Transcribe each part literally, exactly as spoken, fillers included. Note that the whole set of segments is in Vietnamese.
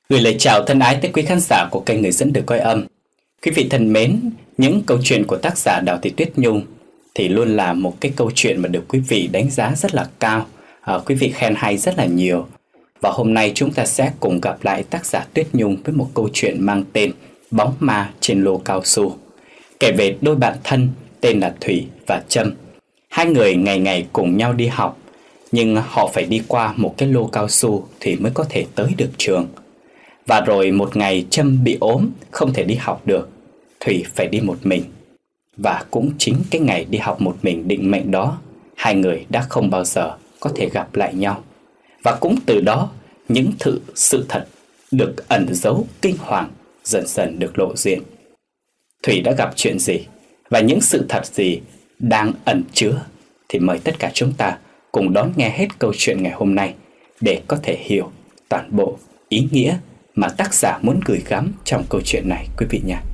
Gửi lời chào thân ái tới quý khán giả của kênh Người Dẫn Đường Coi Âm. Quý vị thân mến, những câu chuyện của tác giả Đào Thị Tuyết Nhung thì luôn là một cái câu chuyện mà được quý vị đánh giá rất là cao, à, quý vị khen hay rất là nhiều. Và hôm nay chúng ta sẽ cùng gặp lại tác giả Tuyết Nhung với một câu chuyện mang tên Bóng Ma Trên Lô Cao Su, kể về đôi bạn thân tên là Thủy và Trâm. Hai người ngày ngày cùng nhau đi học, nhưng họ phải đi qua một cái lô cao su thì mới có thể tới được trường. Và rồi một ngày Trâm bị ốm, không thể đi học được, Thủy phải đi một mình. Và cũng chính cái ngày đi học một mình định mệnh đó, hai người đã không bao giờ có thể gặp lại nhau. Và cũng từ đó, những sự, sự thật được ẩn giấu kinh hoàng dần dần được lộ diện. Thủy đã gặp chuyện gì và những sự thật gì đang ẩn chứa, thì mời tất cả chúng ta cùng đón nghe hết câu chuyện ngày hôm nay để có thể hiểu toàn bộ ý nghĩa mà tác giả muốn gửi gắm trong câu chuyện này quý vị nhé.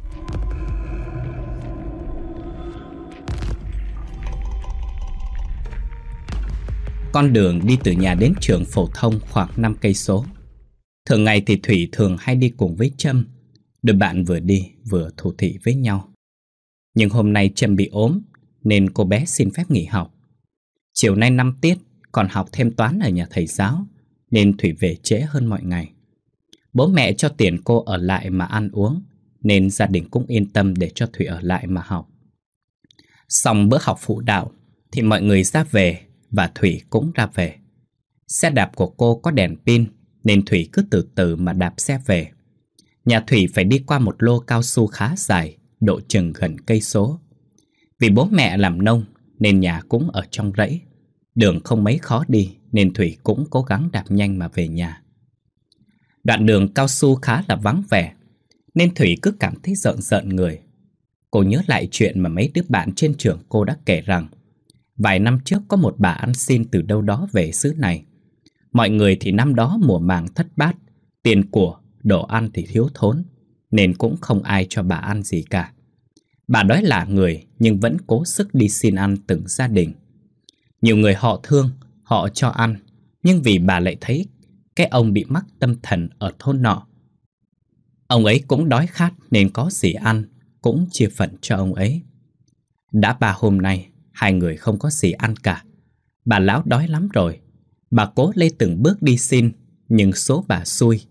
Con đường đi từ nhà đến trường phổ thông khoảng năm cây số. Thường ngày thì Thủy thường hay đi cùng với Trâm, đôi bạn vừa đi vừa thủ thỉ với nhau. Nhưng hôm nay Trâm bị ốm nên cô bé xin phép nghỉ học. Chiều nay năm tiết còn học thêm toán ở nhà thầy giáo, nên Thủy về trễ hơn mọi ngày. Bố mẹ cho tiền cô ở lại mà ăn uống, nên gia đình cũng yên tâm để cho Thủy ở lại mà học. Xong bữa học phụ đạo thì mọi người ra về và Thủy cũng ra về. Xe đạp của cô có đèn pin nên Thủy cứ từ từ mà đạp xe về. Nhà Thủy phải đi qua một lô cao su khá dài, độ chừng gần cây số. Vì bố mẹ làm nông nên nhà cũng ở trong rẫy. Đường không mấy khó đi nên Thủy cũng cố gắng đạp nhanh mà về nhà. Đoạn đường cao su khá là vắng vẻ nên Thủy cứ cảm thấy rợn rợn người. Cô nhớ lại chuyện mà mấy đứa bạn trên trường cô đã kể rằng vài năm trước có một bà ăn xin từ đâu đó về xứ này. Mọi người thì năm đó mùa màng thất bát, tiền của, đồ ăn thì thiếu thốn, nên cũng không ai cho bà ăn gì cả. Bà đói lả người nhưng vẫn cố sức đi xin ăn từng gia đình. Nhiều người họ thương, họ cho ăn, nhưng vì bà lại thấy cái ông bị mắc tâm thần ở thôn nọ. Ông ấy cũng đói khát nên có gì ăn, cũng chia phần cho ông ấy. Đã ba hôm nay, hai người không có gì ăn cả. Bà lão đói lắm rồi. Bà cố lê từng bước đi xin, nhưng số bà xui.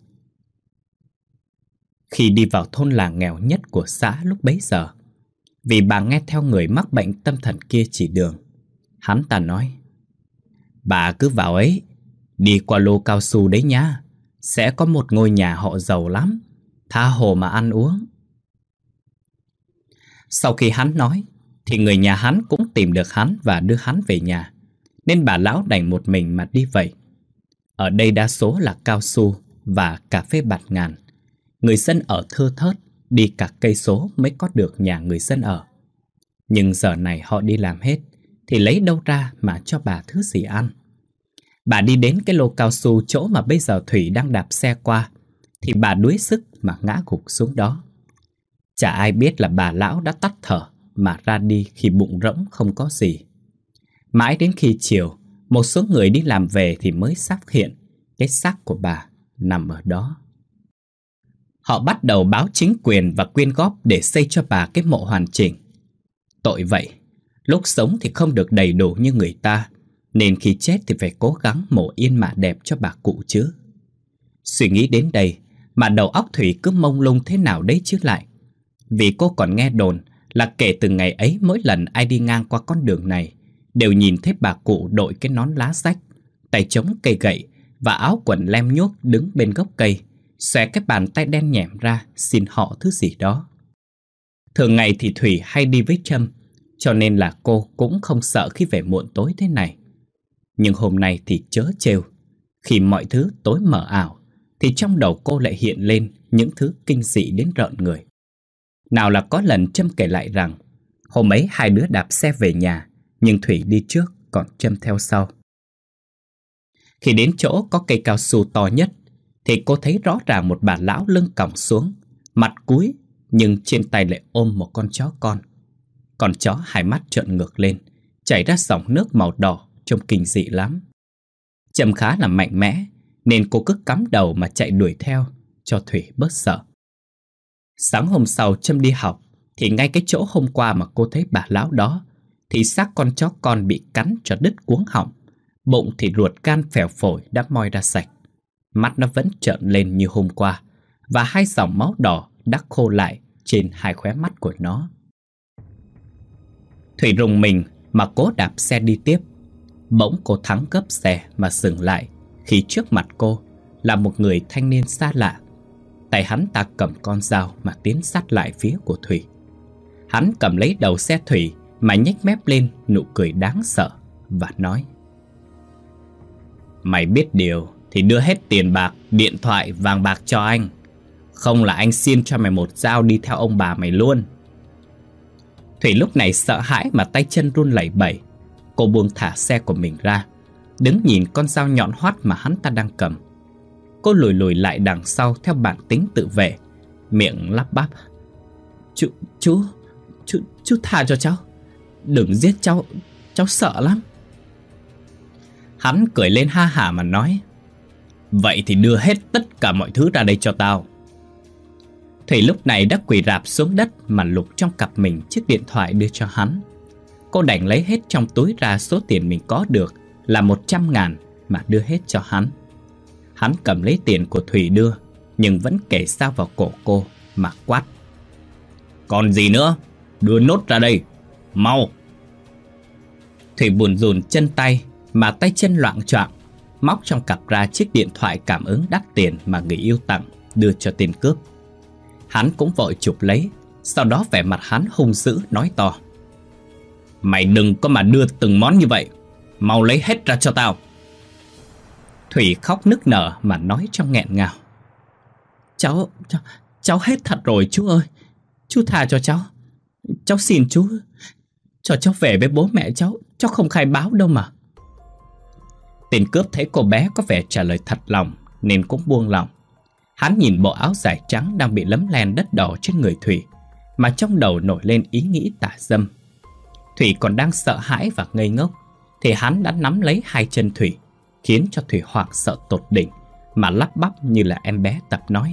Khi đi vào thôn làng nghèo nhất của xã lúc bấy giờ, vì bà nghe theo người mắc bệnh tâm thần kia chỉ đường, hắn ta nói: bà cứ vào ấy, đi qua lô cao su đấy nhá, sẽ có một ngôi nhà họ giàu lắm, tha hồ mà ăn uống. Sau khi hắn nói thì người nhà hắn cũng tìm được hắn và đưa hắn về nhà, nên bà lão đành một mình mà đi vậy. Ở đây đa số là cao su và cà phê bạt ngàn. Người dân ở thưa thớt, đi cả cây số mới có được nhà người dân ở. Nhưng giờ này họ đi làm hết thì lấy đâu ra mà cho bà thứ gì ăn. Bà đi đến cái lô cao su chỗ mà bây giờ Thủy đang đạp xe qua, thì bà đuối sức mà ngã gục xuống đó. Chả ai biết là bà lão đã tắt thở mà ra đi khi bụng rỗng không có gì. Mãi đến khi chiều, một số người đi làm về thì mới phát hiện cái xác của bà nằm ở đó. Họ bắt đầu báo chính quyền và quyên góp để xây cho bà cái mộ hoàn chỉnh. Tội vậy, lúc sống thì không được đầy đủ như người ta, nên khi chết thì phải cố gắng mộ yên mả đẹp cho bà cụ chứ. Suy nghĩ đến đây mà đầu óc Thủy cứ mông lung thế nào đấy chứ lại. Vì cô còn nghe đồn là kể từ ngày ấy, mỗi lần ai đi ngang qua con đường này đều nhìn thấy bà cụ đội cái nón lá rách, tay chống cây gậy và áo quần lem nhuốc đứng bên gốc cây, xòe cái bàn tay đen nhẻm ra xin họ thứ gì đó. Thường ngày thì Thủy hay đi với Trâm, cho nên là cô cũng không sợ khi về muộn tối thế này. Nhưng hôm nay thì chớ trêu, khi mọi thứ tối mờ ảo thì trong đầu cô lại hiện lên những thứ kinh dị đến rợn người. Nào là có lần Trâm kể lại rằng hôm ấy hai đứa đạp xe về nhà, nhưng Thủy đi trước còn Trâm theo sau. Khi đến chỗ có cây cao su to nhất thì cô thấy rõ ràng một bà lão lưng còng xuống, mặt cúi, nhưng trên tay lại ôm một con chó con. Con chó hai mắt trợn ngược lên, chảy ra dòng nước màu đỏ, trông kinh dị lắm. Trâm khá là mạnh mẽ nên cô cứ cắm đầu mà chạy đuổi theo cho Thủy bớt sợ. Sáng hôm sau Trâm đi học thì ngay cái chỗ hôm qua mà cô thấy bà lão đó thì xác con chó con bị cắn cho đứt cuống họng, bụng thì ruột gan phèo phổi đã moi ra sạch. Mắt nó vẫn trợn lên như hôm qua, và hai dòng máu đỏ đã khô lại trên hai khóe mắt của nó. Thủy rùng mình mà cố đạp xe đi tiếp. Bỗng cô thắng gấp xe mà dừng lại khi trước mặt cô là một người thanh niên xa lạ. Tay hắn ta cầm con dao mà tiến sát lại phía của Thủy. Hắn cầm lấy đầu xe Thủy mà nhếch mép lên nụ cười đáng sợ và nói: "Mày biết điều thì đưa hết tiền bạc, điện thoại, vàng bạc cho anh. Không là anh xin cho mày một dao đi theo ông bà mày luôn." Thủy lúc này sợ hãi mà tay chân run lẩy bẩy. Cô buông thả xe của mình ra, đứng nhìn con dao nhọn hoắt mà hắn ta đang cầm. Cô lùi lùi lại đằng sau theo bản tính tự vệ, miệng lắp bắp: Chú, chú, chú, chú tha cho cháu. Đừng giết cháu, cháu sợ lắm." Hắn cười lên ha hả mà nói: "Vậy thì đưa hết tất cả mọi thứ ra đây cho tao." Thủy lúc này đã quỳ rạp xuống đất mà lục trong cặp mình chiếc điện thoại đưa cho hắn. Cô đành lấy hết trong túi ra số tiền mình có được là một trăm ngàn mà đưa hết cho hắn. Hắn cầm lấy tiền của Thủy đưa, nhưng vẫn kề dao vào cổ cô mà quát: "Còn gì nữa? Đưa nốt ra đây, mau!" Thủy buồn rùn chân tay mà tay chân loạng choạng, móc trong cặp ra chiếc điện thoại cảm ứng đắt tiền mà người yêu tặng đưa cho tên cướp. Hắn cũng vội chụp lấy, sau đó vẻ mặt hắn hung dữ nói to: "Mày đừng có mà đưa từng món như vậy, mau lấy hết ra cho tao." Thủy khóc nức nở mà nói trong nghẹn ngào: Cháu, cháu, cháu hết thật rồi chú ơi. Chú tha cho cháu. Cháu xin chú, cho cháu về với bố mẹ cháu. Cháu không khai báo đâu mà." Tên cướp thấy cô bé có vẻ trả lời thật lòng nên cũng buông lòng. Hắn nhìn bộ áo dài trắng đang bị lấm lem đất đỏ trên người Thủy mà trong đầu nổi lên ý nghĩ tà dâm. Thủy còn đang sợ hãi và ngây ngốc thì hắn đã nắm lấy hai chân Thủy, khiến cho Thủy hoảng sợ tột đỉnh mà lắp bắp như là em bé tập nói: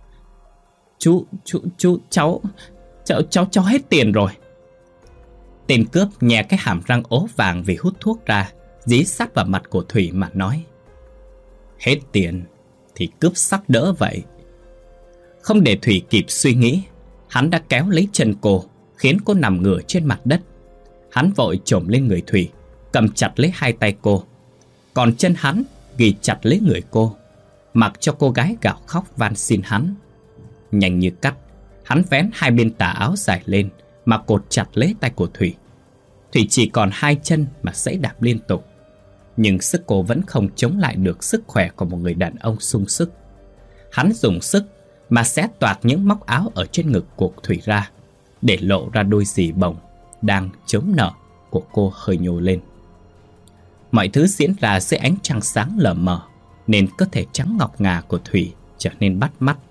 Chú, chú, chú, cháu, cháu, cháu, cháu hết tiền rồi." Tên cướp nhè cái hàm răng ố vàng vì hút thuốc ra, dí sát vào mặt của Thủy mà nói: "Hết tiền thì cướp sắc đỡ vậy." Không để Thủy kịp suy nghĩ, hắn đã kéo lấy chân cô, khiến cô nằm ngửa trên mặt đất. Hắn vội chồm lên người Thủy, cầm chặt lấy hai tay cô, còn chân hắn ghi chặt lấy người cô, mặc cho cô gái gào khóc van xin hắn. Nhanh như cắt, hắn vén hai bên tà áo dài lên mà cột chặt lấy tay của Thủy. Thủy chỉ còn hai chân mà giãy đạp liên tục, nhưng sức cô vẫn không chống lại được sức khỏe của một người đàn ông sung sức. Hắn dùng sức mà xé toạc những móc áo ở trên ngực của Thủy ra, để lộ ra đôi dì bồng đang chống nở của cô hơi nhô lên. Mọi thứ diễn ra dưới ánh trăng sáng lờ mờ, nên cơ thể trắng ngọc ngà của Thủy trở nên bắt mắt.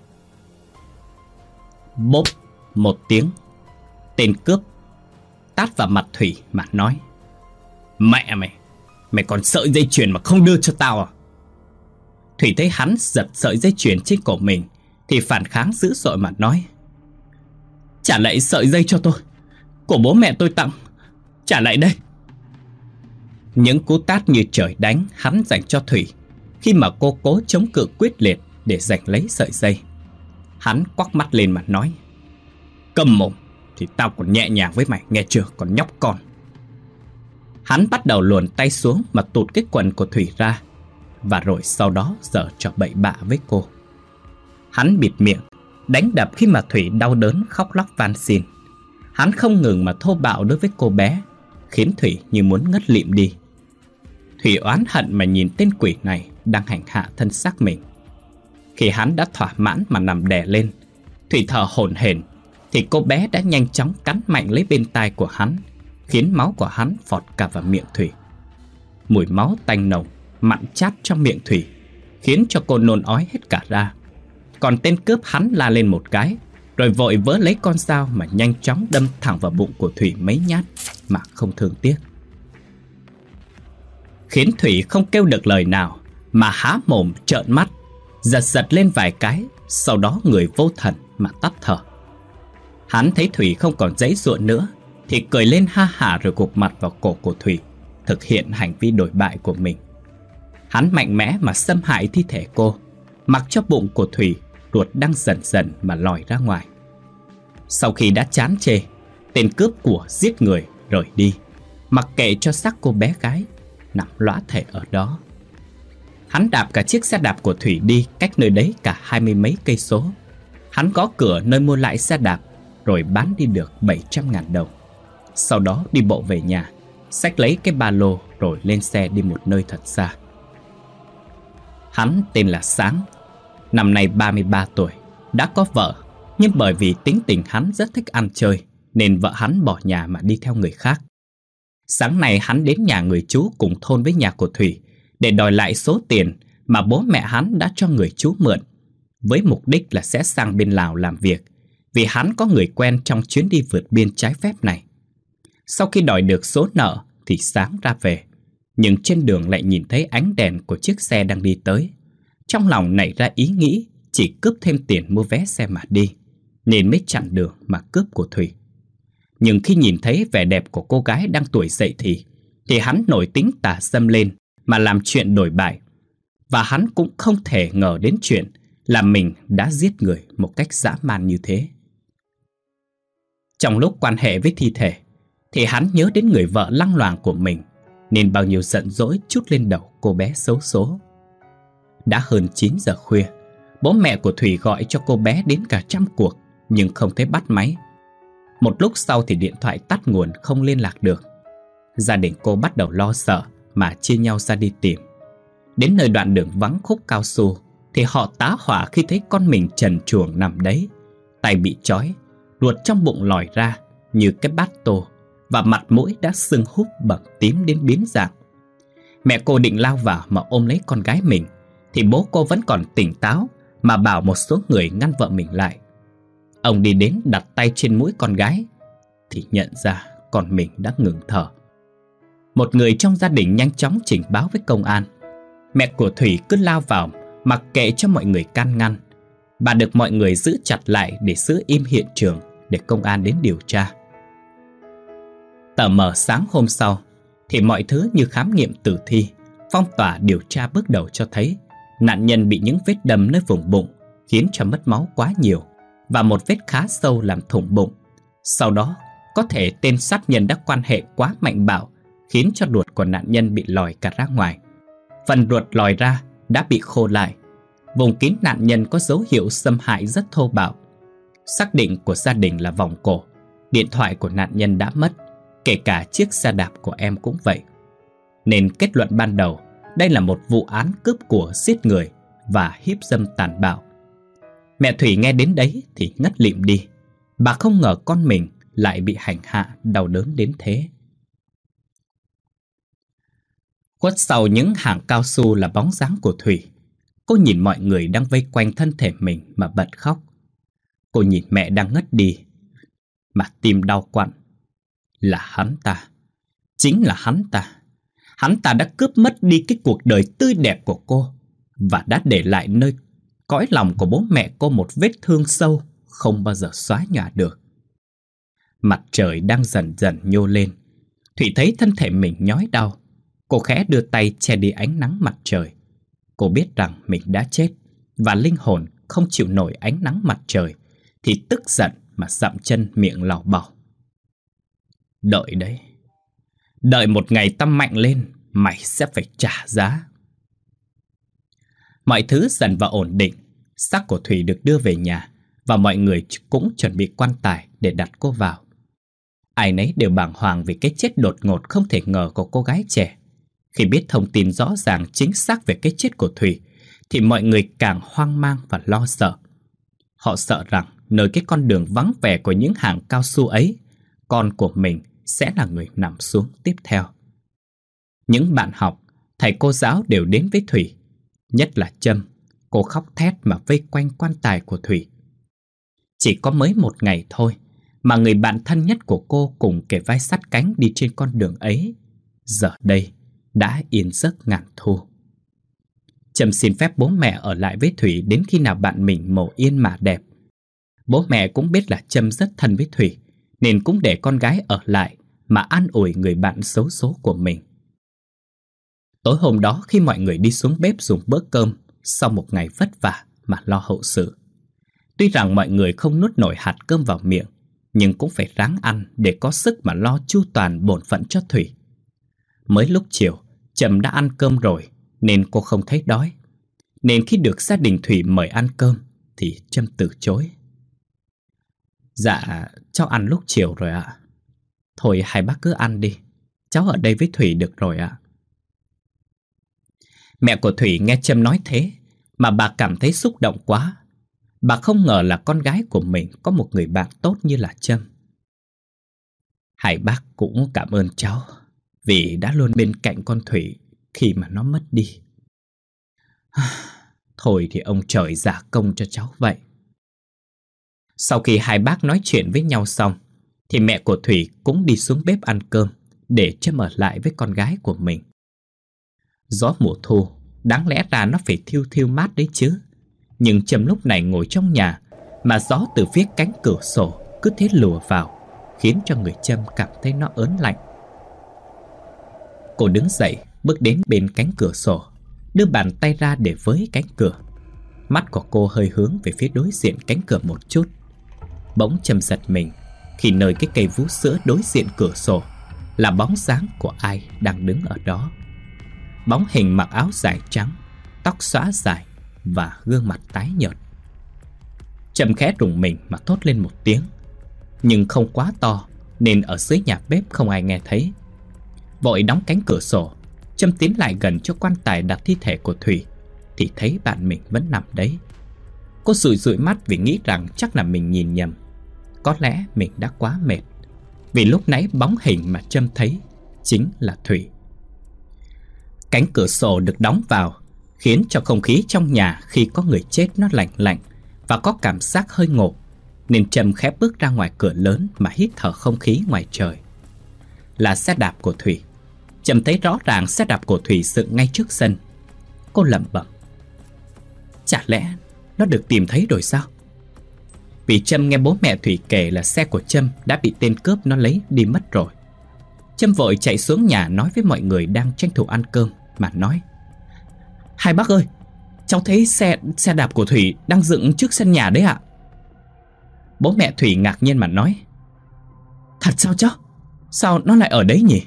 Bốp một tiếng, tên cướp tát vào mặt Thủy mà nói: "Mẹ mày, mày còn sợi dây chuyền mà không đưa cho tao à?" Thủy thấy hắn giật sợi dây chuyền trên cổ mình thì phản kháng dữ dội mà nói: "Trả lại sợi dây cho tôi, của bố mẹ tôi tặng, trả lại đây." Những cú tát như trời đánh hắn dành cho Thủy khi mà cô cố chống cự quyết liệt để giành lấy sợi dây. Hắn quắc mắt lên mà nói: "Câm mồm thì tao còn nhẹ nhàng với mày, nghe chưa, còn nhóc con." Hắn bắt đầu luồn tay xuống mà tụt cái quần của Thủy ra, và rồi sau đó giở trò bậy bạ với cô. Hắn bịt miệng, đánh đập khi mà Thủy đau đớn khóc lóc van xin. Hắn không ngừng mà thô bạo đối với cô bé, khiến Thủy như muốn ngất lịm đi. Thủy oán hận mà nhìn tên quỷ này đang hành hạ thân xác mình. Khi hắn đã thỏa mãn mà nằm đè lên, Thủy thở hổn hển, thì cô bé đã nhanh chóng cắn mạnh lấy bên tai của hắn, khiến máu của hắn phọt cả vào miệng Thủy. Mùi máu tanh nồng, mặn chát trong miệng Thủy khiến cho cô nôn ói hết cả ra. Còn tên cướp hắn la lên một cái, rồi vội vớ lấy con dao mà nhanh chóng đâm thẳng vào bụng của Thủy mấy nhát mà không thương tiếc. Khiến Thủy không kêu được lời nào, mà há mồm trợn mắt, giật giật lên vài cái, sau đó người vô thần mà tắt thở. Hắn thấy Thủy không còn giãy giụa nữa thì cười lên ha hả rồi gục mặt vào cổ của Thủy, thực hiện hành vi đổi bại của mình. Hắn mạnh mẽ mà xâm hại thi thể cô, mặc cho bụng của Thủy ruột đang dần dần mà lòi ra ngoài. Sau khi đã chán chê, tên cướp của giết người rời đi, mặc kệ cho xác cô bé gái nằm lõa thể ở đó. Hắn đạp cả chiếc xe đạp của Thủy đi cách nơi đấy cả hai mươi mấy cây số. Hắn gõ cửa nơi mua lại xe đạp rồi bán đi được bảy trăm ngàn đồng. Sau đó đi bộ về nhà, xách lấy cái ba lô rồi lên xe đi một nơi thật xa. Hắn tên là Sáng, năm nay ba mươi ba tuổi, đã có vợ, nhưng bởi vì tính tình hắn rất thích ăn chơi nên vợ hắn bỏ nhà mà đi theo người khác. Sáng nay hắn đến nhà người chú cùng thôn với nhà của Thủy để đòi lại số tiền mà bố mẹ hắn đã cho người chú mượn, với mục đích là sẽ sang bên Lào làm việc, vì hắn có người quen trong chuyến đi vượt biên trái phép này. Sau khi đòi được số nợ thì Sáng ra về, nhưng trên đường lại nhìn thấy ánh đèn của chiếc xe đang đi tới. Trong lòng nảy ra ý nghĩ chỉ cướp thêm tiền mua vé xe mà đi, nên mới chặn đường mà cướp của Thủy. Nhưng khi nhìn thấy vẻ đẹp của cô gái đang tuổi dậy thì Thì hắn nổi tính tà dâm lên mà làm chuyện đổi bại. Và hắn cũng không thể ngờ đến chuyện là mình đã giết người một cách dã man như thế. Trong lúc quan hệ với thi thể thì hắn nhớ đến người vợ lăng loàn của mình, nên bao nhiêu giận dỗi trút lên đầu cô bé xấu số. Đã hơn chín giờ khuya, bố mẹ của Thủy gọi cho cô bé đến cả trăm cuộc nhưng không thấy bắt máy. Một lúc sau thì điện thoại tắt nguồn, không liên lạc được. Gia đình cô bắt đầu lo sợ mà chia nhau ra đi tìm. Đến nơi đoạn đường vắng khúc cao su thì họ tá hỏa khi thấy con mình trần truồng nằm đấy, tay bị trói, ruột trong bụng lòi ra như cái bát tô, và mặt mũi đã sưng húp bầm tím đến biến dạng. Mẹ cô định lao vào mà ôm lấy con gái mình thì bố cô vẫn còn tỉnh táo mà bảo một số người ngăn vợ mình lại. Ông đi đến đặt tay trên mũi con gái thì nhận ra con mình đã ngừng thở. Một người trong gia đình nhanh chóng trình báo với công an. Mẹ của Thủy cứ lao vào mặc kệ cho mọi người can ngăn. Bà được mọi người giữ chặt lại để giữ im hiện trường để công an đến điều tra. Tờ mờ sáng hôm sau thì mọi thứ như khám nghiệm tử thi, phong tỏa điều tra bước đầu cho thấy nạn nhân bị những vết đâm nơi vùng bụng khiến cho mất máu quá nhiều, và một vết khá sâu làm thủng bụng. Sau đó, có thể tên sát nhân đã quan hệ quá mạnh bạo khiến cho ruột của nạn nhân bị lòi cả ra ngoài. Phần ruột lòi ra đã bị khô lại. Vùng kín nạn nhân có dấu hiệu xâm hại rất thô bạo. Xác định của gia đình là vòng cổ. Điện thoại của nạn nhân đã mất, kể cả chiếc xe đạp của em cũng vậy. Nên kết luận ban đầu, đây là một vụ án cướp của, giết người và hiếp dâm tàn bạo. Mẹ Thủy nghe đến đấy thì ngất lịm đi. Bà không ngờ con mình lại bị hành hạ đau đớn đến thế. Khuất sau những hàng cao su là bóng dáng của Thủy. Cô nhìn mọi người đang vây quanh thân thể mình mà bật khóc. Cô nhìn mẹ đang ngất đi mà tim đau quặn. Là hắn ta, chính là hắn ta. Hắn ta đã cướp mất đi cái cuộc đời tươi đẹp của cô, và đã để lại nơi cõi lòng của bố mẹ cô một vết thương sâu không bao giờ xóa nhòa được. Mặt trời đang dần dần nhô lên. Thủy thấy thân thể mình nhói đau. Cô khẽ đưa tay che đi ánh nắng mặt trời. Cô biết rằng mình đã chết, và linh hồn không chịu nổi ánh nắng mặt trời thì tức giận mà dậm chân miệng lảo bảo: đợi đấy, đợi một ngày tao mạnh lên, mày sẽ phải trả giá. Mọi thứ dần vào ổn định. Xác của Thủy được đưa về nhà, và mọi người cũng chuẩn bị quan tài để đặt cô vào. Ai nấy đều bàng hoàng vì cái chết đột ngột không thể ngờ của cô gái trẻ. Khi biết thông tin rõ ràng chính xác về cái chết của Thủy thì mọi người càng hoang mang và lo sợ. Họ sợ rằng nơi cái con đường vắng vẻ của những hàng cao su ấy, con của mình sẽ là người nằm xuống tiếp theo. Những bạn học, thầy cô giáo đều đến với Thủy. Nhất là Trâm, cô khóc thét mà vây quanh quan tài của Thủy. Chỉ có mới một ngày thôi mà người bạn thân nhất của cô cùng kề vai sát cánh đi trên con đường ấy, giờ đây đã yên giấc ngàn thu. Trâm xin phép bố mẹ ở lại với Thủy đến khi nào bạn mình mồ yên mà đẹp. Bố mẹ cũng biết là Trâm rất thân với Thủy, nên cũng để con gái ở lại mà an ủi người bạn xấu số của mình. Tối hôm đó khi mọi người đi xuống bếp dùng bữa cơm sau một ngày vất vả mà lo hậu sự, tuy rằng mọi người không nuốt nổi hạt cơm vào miệng, nhưng cũng phải ráng ăn để có sức mà lo chu toàn bổn phận cho Thủy. Mới lúc chiều, Trâm đã ăn cơm rồi nên cô không thấy đói. Nên khi được gia đình Thủy mời ăn cơm thì Trâm từ chối. Dạ, cháu ăn lúc chiều rồi ạ. Thôi hai bác cứ ăn đi, cháu ở đây với Thủy được rồi ạ. Mẹ của Thủy nghe Trâm nói thế mà bà cảm thấy xúc động quá. Bà không ngờ là con gái của mình có một người bạn tốt như là Trâm. Hai bác cũng cảm ơn cháu vì đã luôn bên cạnh con Thủy khi mà nó mất đi. Thôi thì ông trời giả công cho cháu vậy. Sau khi hai bác nói chuyện với nhau xong thì mẹ của Thủy cũng đi xuống bếp ăn cơm để Trâm ở lại với con gái của mình. Gió mùa thu, đáng lẽ ra nó phải thiêu thiêu mát đấy chứ. Nhưng Trâm lúc này ngồi trong nhà mà gió từ phía cánh cửa sổ cứ thế lùa vào, khiến cho người Trâm cảm thấy nó ớn lạnh. Cô đứng dậy, bước đến bên cánh cửa sổ, đưa bàn tay ra để với cánh cửa. Mắt của cô hơi hướng về phía đối diện cánh cửa một chút. Bỗng Trâm giật mình khi nơi cái cây vú sữa đối diện cửa sổ là bóng dáng của ai đang đứng ở đó. Bóng hình mặc áo dài trắng, tóc xõa dài và gương mặt tái nhợt. Trâm khẽ rùng mình mà thốt lên một tiếng, nhưng không quá to nên ở dưới nhà bếp không ai nghe thấy. Vội đóng cánh cửa sổ, Trâm tiến lại gần cho quan tài đặt thi thể của Thủy thì thấy bạn mình vẫn nằm đấy. Cô dụi dụi mắt vì nghĩ rằng chắc là mình nhìn nhầm. Có lẽ mình đã quá mệt, vì lúc nãy bóng hình mà Trâm thấy chính là Thủy. Cánh cửa sổ được đóng vào khiến cho không khí trong nhà khi có người chết nó lạnh lạnh và có cảm giác hơi ngộp, nên Trâm khẽ bước ra ngoài cửa lớn mà hít thở không khí ngoài trời. Là xe đạp của Thủy. Trâm thấy rõ ràng xe đạp của Thủy dựng ngay trước sân. Cô lẩm bẩm, chả lẽ nó được tìm thấy rồi sao? Vì Trâm nghe bố mẹ Thủy kể là xe của Trâm đã bị tên cướp nó lấy đi mất rồi. Trâm vội chạy xuống nhà nói với mọi người đang tranh thủ ăn cơm mà nói, hai bác ơi, cháu thấy xe xe đạp của Thủy đang dựng trước sân nhà đấy ạ. Bố mẹ Thủy ngạc nhiên mà nói, thật sao cháu? Sao nó lại ở đấy nhỉ?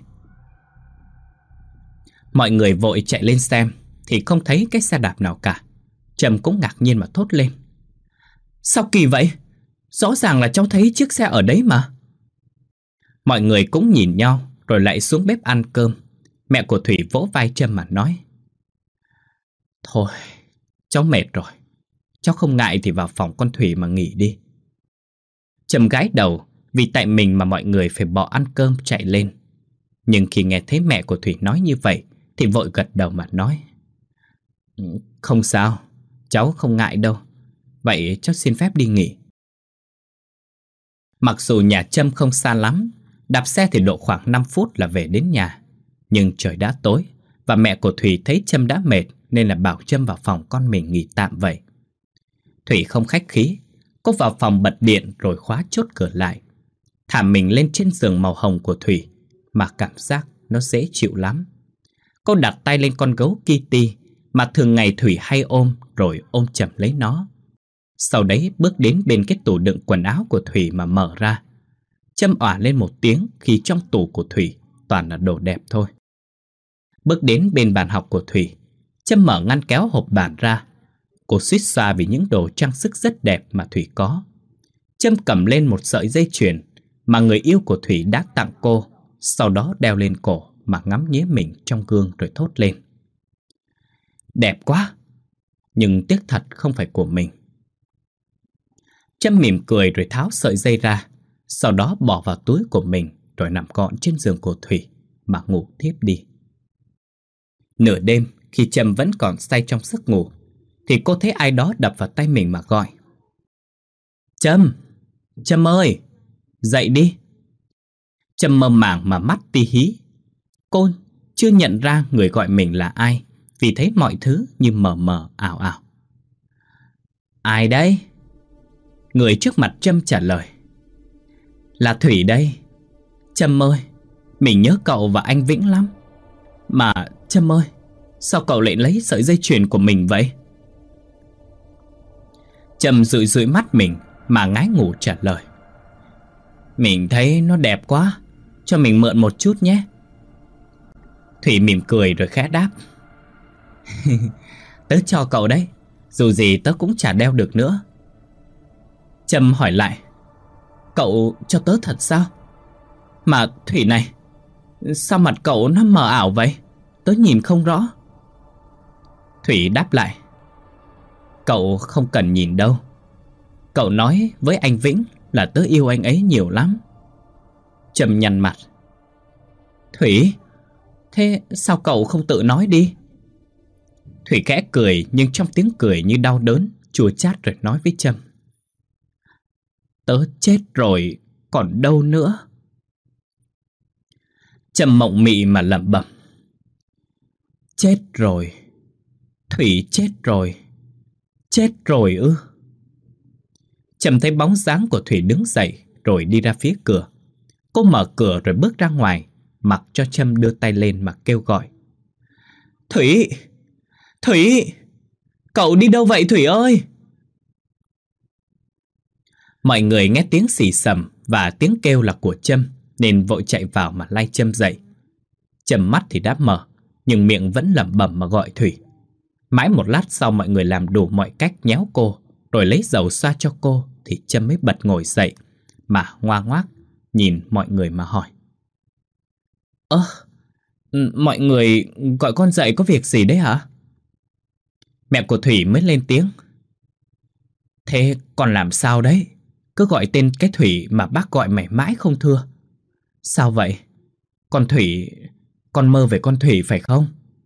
Mọi người vội chạy lên xem thì không thấy cái xe đạp nào cả. Trâm cũng ngạc nhiên mà thốt lên, sao kỳ vậy? Rõ ràng là cháu thấy chiếc xe ở đấy mà. Mọi người cũng nhìn nhau rồi lại xuống bếp ăn cơm. Mẹ của Thủy vỗ vai Trâm mà nói, thôi, cháu mệt rồi, cháu không ngại thì vào phòng con Thủy mà nghỉ đi. Trâm gãi đầu vì tại mình mà mọi người phải bỏ ăn cơm chạy lên. Nhưng khi nghe thấy mẹ của Thủy nói như vậy thì vội gật đầu mà nói, không sao, cháu không ngại đâu. Vậy cháu xin phép đi nghỉ. Mặc dù nhà Trâm không xa lắm, đạp xe thì độ khoảng năm phút là về đến nhà. Nhưng trời đã tối và mẹ của Thủy thấy Trâm đã mệt nên là bảo Trâm vào phòng con mình nghỉ tạm vậy. Thủy không khách khí, cô vào phòng bật điện rồi khóa chốt cửa lại, thả mình lên trên giường màu hồng của Thủy mà cảm giác nó dễ chịu lắm. Cô đặt tay lên con gấu Kitty mà thường ngày Thủy hay ôm rồi ôm chầm lấy nó. Sau đấy bước đến bên cái tủ đựng quần áo của Thủy mà mở ra. Trâm òa lên một tiếng khi trong tủ của Thủy toàn là đồ đẹp thôi. Bước đến bên bàn học của Thủy, Trâm mở ngăn kéo hộp bàn ra. Cô suýt xoa vì những đồ trang sức rất đẹp mà Thủy có. Trâm cầm lên một sợi dây chuyền mà người yêu của Thủy đã tặng cô, sau đó đeo lên cổ mà ngắm nghía mình trong gương rồi thốt lên, đẹp quá, nhưng tiếc thật không phải của mình. Trâm mỉm cười rồi tháo sợi dây ra, sau đó bỏ vào túi của mình rồi nằm gọn trên giường của Thủy mà ngủ thiếp đi. Nửa đêm khi Trâm vẫn còn say trong giấc ngủ thì cô thấy ai đó đập vào tay mình mà gọi, Trâm, Trâm ơi, dậy đi. Trâm mơ màng mà mắt tí hí. Cô chưa nhận ra người gọi mình là ai, vì thấy mọi thứ như mờ mờ ảo ảo. Ai đấy? Người trước mặt Trâm trả lời. Là Thủy đây. Trâm ơi, mình nhớ cậu và anh Vĩnh lắm. Mà Trâm ơi, sao cậu lại lấy sợi dây chuyền của mình vậy? Trâm dụi dụi mắt mình mà ngái ngủ trả lời. Mình thấy nó đẹp quá, cho mình mượn một chút nhé. Thủy mỉm cười rồi khẽ đáp. Tớ cho cậu đấy, dù gì tớ cũng chả đeo được nữa. Trâm hỏi lại. Cậu cho tớ thật sao? Mà Thủy này, sao mặt cậu nó mờ ảo vậy? Tớ nhìn không rõ. Thủy đáp lại. Cậu không cần nhìn đâu. Cậu nói với anh Vĩnh là tớ yêu anh ấy nhiều lắm. Trâm nhăn mặt. Thủy, thế sao cậu không tự nói đi? Thủy khẽ cười, nhưng trong tiếng cười như đau đớn, chua chát rồi nói với Trâm. Tớ chết rồi, còn đâu nữa. Trâm mộng mị mà lẩm bẩm. Chết rồi. Thủy chết rồi. Chết rồi ư? Trâm thấy bóng dáng của Thủy đứng dậy rồi đi ra phía cửa. Cô mở cửa rồi bước ra ngoài, mặc cho Trâm đưa tay lên mà kêu gọi. Thủy! Thủy! Cậu đi đâu vậy Thủy ơi? Mọi người nghe tiếng xì xầm và tiếng kêu là của Trâm nên vội chạy vào mà lay Trâm dậy. Trâm mắt thì đã mở, nhưng miệng vẫn lẩm bẩm mà gọi Thủy. Mãi một lát sau mọi người làm đủ mọi cách nhéo cô, rồi lấy dầu xoa cho cô, thì Trâm mới bật ngồi dậy mà ngoa ngoác nhìn mọi người mà hỏi. Ơ, mọi người gọi con dậy có việc gì đấy hả? Mẹ của Thủy mới lên tiếng. Thế con làm sao đấy? Cứ gọi tên cái Thủy mà bác gọi mày mãi không thưa. Sao vậy? Con Thủy... Con mơ về con Thủy phải không?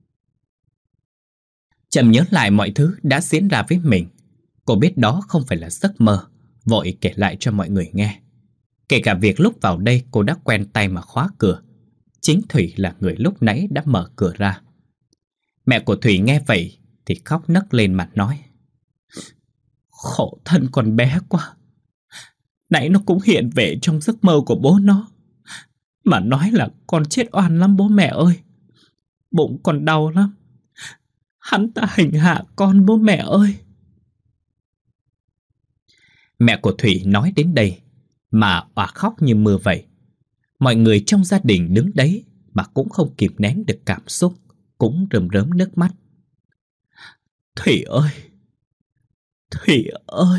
Trâm nhớ lại mọi thứ đã diễn ra với mình. Cô biết đó không phải là giấc mơ, vội kể lại cho mọi người nghe. Kể cả việc lúc vào đây cô đã quen tay mà khóa cửa. Chính Thủy là người lúc nãy đã mở cửa ra. Mẹ của Thủy nghe vậy thì khóc nấc lên mặt nói. Khổ thân con bé quá. Nãy nó cũng hiện về trong giấc mơ của bố nó, mà nói là con chết oan lắm bố mẹ ơi. Bụng con đau lắm. Hắn ta hành hạ con bố mẹ ơi. Mẹ của Thủy nói đến đây mà òa khóc như mưa vậy. Mọi người trong gia đình đứng đấy mà cũng không kìm nén được cảm xúc, cũng rơm rớm nước mắt. Thủy ơi! Thủy ơi!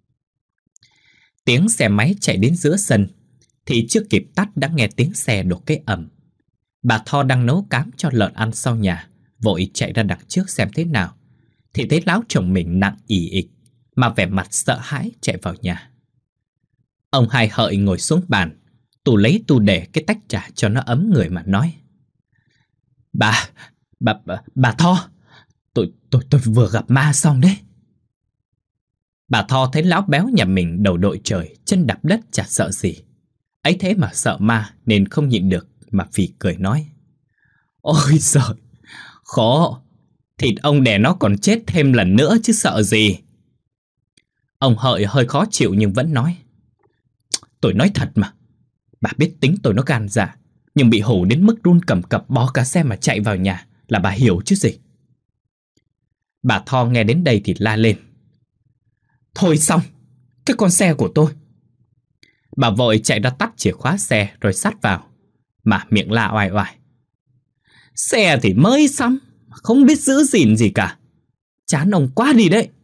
Tiếng xe máy chạy đến giữa sân, thì chưa kịp tắt đã nghe tiếng xe đổ cái ầm. Bà Tho đang nấu cám cho lợn ăn sau nhà, vội chạy ra đằng trước xem thế nào, thì thấy lão chồng mình nặng ì ịch mà vẻ mặt sợ hãi chạy vào nhà. Ông Hai Hợi ngồi xuống bàn, tù lấy tù để cái tách trà cho nó ấm người mà nói. Bà, bà, bà, bà Tho, tôi, tôi, tôi vừa gặp ma xong đấy. Bà Tho thấy lão béo nhà mình đầu đội trời, chân đạp đất chả sợ gì. Ấy thế mà sợ ma nên không nhịn được mà phì cười nói. Ôi giời, khổ, thịt ông đẻ nó còn chết thêm lần nữa chứ sợ gì. Ông Hợi hơi khó chịu nhưng vẫn nói. Tôi nói thật mà, bà biết tính tôi nó gan dạ, nhưng bị hù đến mức run cầm cập bó cả xe mà chạy vào nhà là bà hiểu chứ gì. Bà Tho nghe đến đây thì la lên. Thôi xong, cái con xe của tôi. Bà vội chạy ra tắt chìa khóa xe rồi sát vào, mà miệng la oai oai. Xe thì mới xong, không biết giữ gìn gì cả. Chán ông quá đi đấy.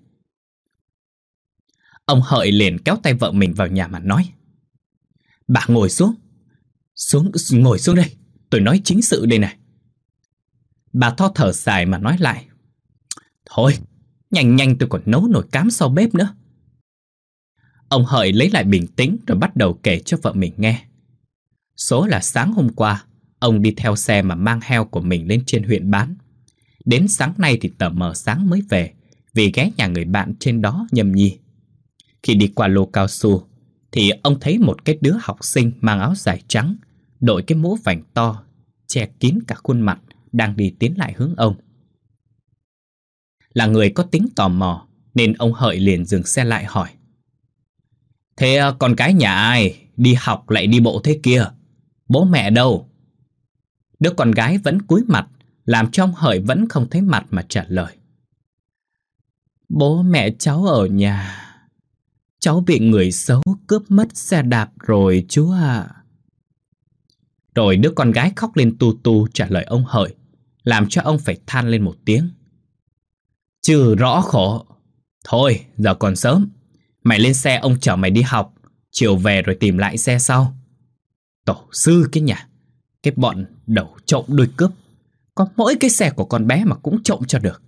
Ông Hợi liền kéo tay vợ mình vào nhà mà nói. Bà ngồi xuống. Xuống, ngồi xuống đây. Tôi nói chính sự đây này. Bà Tho thở dài mà nói lại. Thôi, nhanh nhanh tôi còn nấu nồi cám sau bếp nữa. Ông Hợi lấy lại bình tĩnh rồi bắt đầu kể cho vợ mình nghe. Số là sáng hôm qua, ông đi theo xe mà mang heo của mình lên trên huyện bán. Đến sáng nay thì tờ mờ sáng mới về, vì ghé nhà người bạn trên đó nhâm nhi. Khi đi qua lô cao su, thì ông thấy một cái đứa học sinh mang áo dài trắng, đội cái mũ vành to, che kín cả khuôn mặt, đang đi tiến lại hướng ông. Là người có tính tò mò, nên ông Hợi liền dừng xe lại hỏi: Thế con cái nhà ai đi học lại đi bộ thế kia? Bố mẹ đâu? Đứa con gái vẫn cúi mặt, làm cho ông Hợi vẫn không thấy mặt mà trả lời: Bố mẹ cháu ở nhà. Cháu bị người xấu cướp mất xe đạp rồi chú ạ. Rồi đứa con gái khóc lên tu tu trả lời ông Hợi, làm cho ông phải than lên một tiếng: Chứ rõ khổ. Thôi giờ còn sớm, mày lên xe ông chở mày đi học, chiều về rồi tìm lại xe sau. Tổ sư cái nhà, cái bọn đầu trộm đuôi cướp, có mỗi cái xe của con bé mà cũng trộm cho được.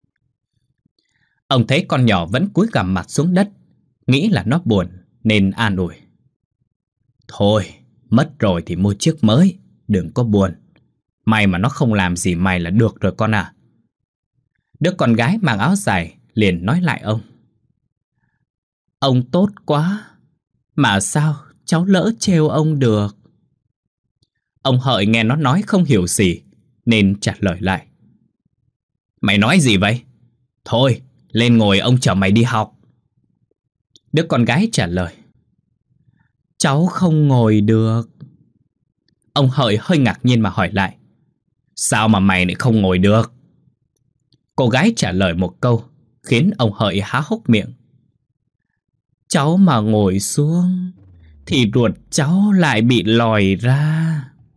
Ông thấy con nhỏ vẫn cúi gằm mặt xuống đất, nghĩ là nó buồn nên an ủi: Thôi, mất rồi thì mua chiếc mới, đừng có buồn. May mà nó không làm gì mày là được rồi con à. Đứa con gái mang áo dài liền nói lại ông: Ông tốt quá, mà sao cháu lỡ trêu ông được? Ông Hợi nghe nó nói không hiểu gì nên trả lời lại: Mày nói gì vậy? Thôi, lên ngồi ông chở mày đi học. Đứa con gái trả lời: Cháu không ngồi được. Ông Hợi hơi ngạc nhiên mà hỏi lại: Sao mà mày lại không ngồi được? Cô gái trả lời một câu khiến ông Hợi há hốc miệng: Cháu mà ngồi xuống thì ruột cháu lại bị lòi ra.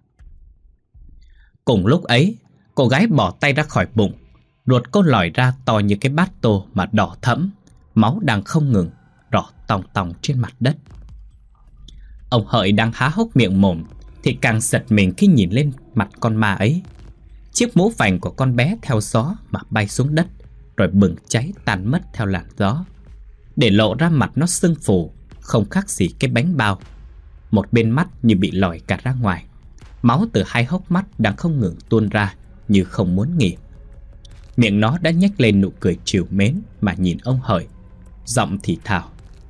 Cùng lúc ấy, cô gái bỏ tay ra khỏi bụng, ruột cô lòi ra to như cái bát tô mà đỏ thẫm, máu đang không ngừng rỏ tòng tòng trên mặt đất. Ông Hợi đang há hốc miệng mồm thì càng giật mình khi nhìn lên mặt con ma ấy. Chiếc mũ vành của con bé theo gió mà bay xuống đất, rồi bừng cháy tan mất theo làn gió, để lộ ra mặt nó sưng phù, không khác gì cái bánh bao. Một bên mắt như bị lòi cả ra ngoài, máu từ hai hốc mắt đang không ngừng tuôn ra như không muốn nghỉ. Miệng nó đã nhếch lên nụ cười trìu mến mà nhìn ông Hợi, giọng thì thào: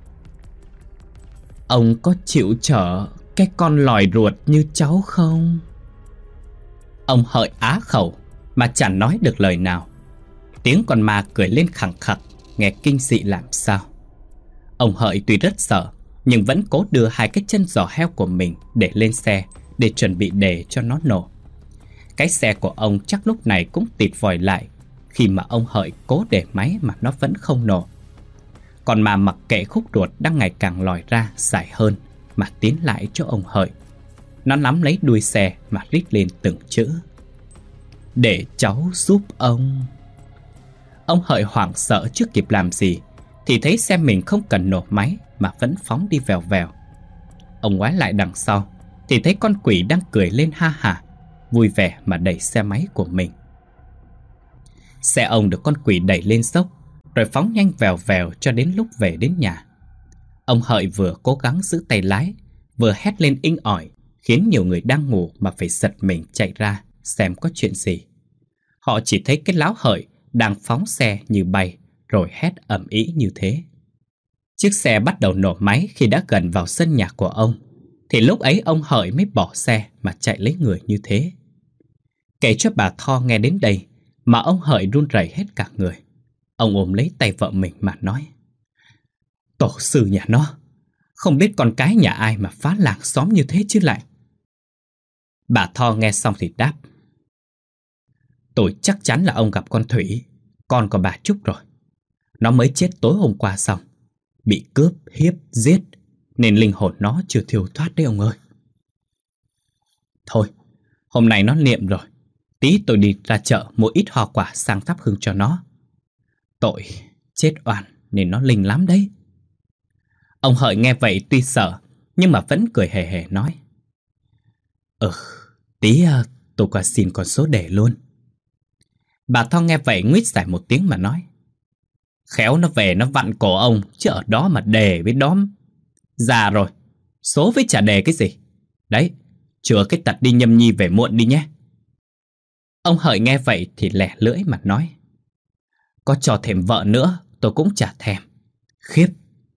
Ông có chịu chở cái con lòi ruột như cháu không? Ông Hợi á khẩu mà chẳng nói được lời nào. Tiếng con ma cười lên khẳng khặc, nghe kinh dị làm sao. Ông Hợi tuy rất sợ, nhưng vẫn cố đưa hai cái chân giò heo của mình để lên xe, để chuẩn bị để cho nó nổ. Cái xe của ông chắc lúc này cũng tịt vòi lại, khi mà ông Hợi cố để máy mà nó vẫn không nổ. Còn mà mặc kệ khúc ruột đang ngày càng lòi ra dài hơn mà tiến lại chỗ ông Hợi. Nó nắm lấy đuôi xe mà rít lên từng chữ: Để cháu giúp ông. Ông Hợi hoảng sợ chưa kịp làm gì thì thấy xe mình không cần nổ máy mà vẫn phóng đi vèo vèo. Ông ngoái lại đằng sau thì thấy con quỷ đang cười lên ha hả, vui vẻ mà đẩy xe máy của mình. Xe ông được con quỷ đẩy lên dốc, rồi phóng nhanh vèo vèo cho đến lúc về đến nhà. Ông Hợi vừa cố gắng giữ tay lái, vừa hét lên inh ỏi, khiến nhiều người đang ngủ mà phải giật mình chạy ra xem có chuyện gì. Họ chỉ thấy cái láo Hợi đang phóng xe như bay, rồi hét ầm ĩ như thế. Chiếc xe bắt đầu nổ máy khi đã gần vào sân nhà của ông, thì lúc ấy ông Hợi mới bỏ xe mà chạy lấy người như thế. Kể cho bà Tho nghe đến đây mà ông Hợi run rẩy hết cả người. Ông ôm lấy tay vợ mình mà nói: Tổ sư nhà nó, không biết con cái nhà ai mà phá làng xóm như thế chứ lại. Bà Tho nghe xong thì đáp: Tôi chắc chắn là ông gặp con Thủy, con của bà Trúc rồi. Nó mới chết tối hôm qua xong, bị cướp, hiếp, giết, nên linh hồn nó chưa thiêu thoát đấy ông ơi. Thôi, hôm nay nó niệm rồi, tí tôi đi ra chợ mua ít hoa quả sang thắp hương cho nó. Tội, chết oan nên nó linh lắm đấy. Ông Hợi nghe vậy tuy sợ, nhưng mà vẫn cười hề hề nói: Ừ, tí tôi qua xin con số đề luôn. Bà Tho nghe vậy nguýt giải một tiếng mà nói: Khéo nó về nó vặn cổ ông, chứ ở đó mà đề với đóm. Già rồi, số với chả đề cái gì. Đấy, chừa cái tật đi nhâm nhi về muộn đi nhé. Ông Hợi nghe vậy thì lẻ lưỡi mà nói: Có cho thêm vợ nữa tôi cũng chả thèm. Khiếp.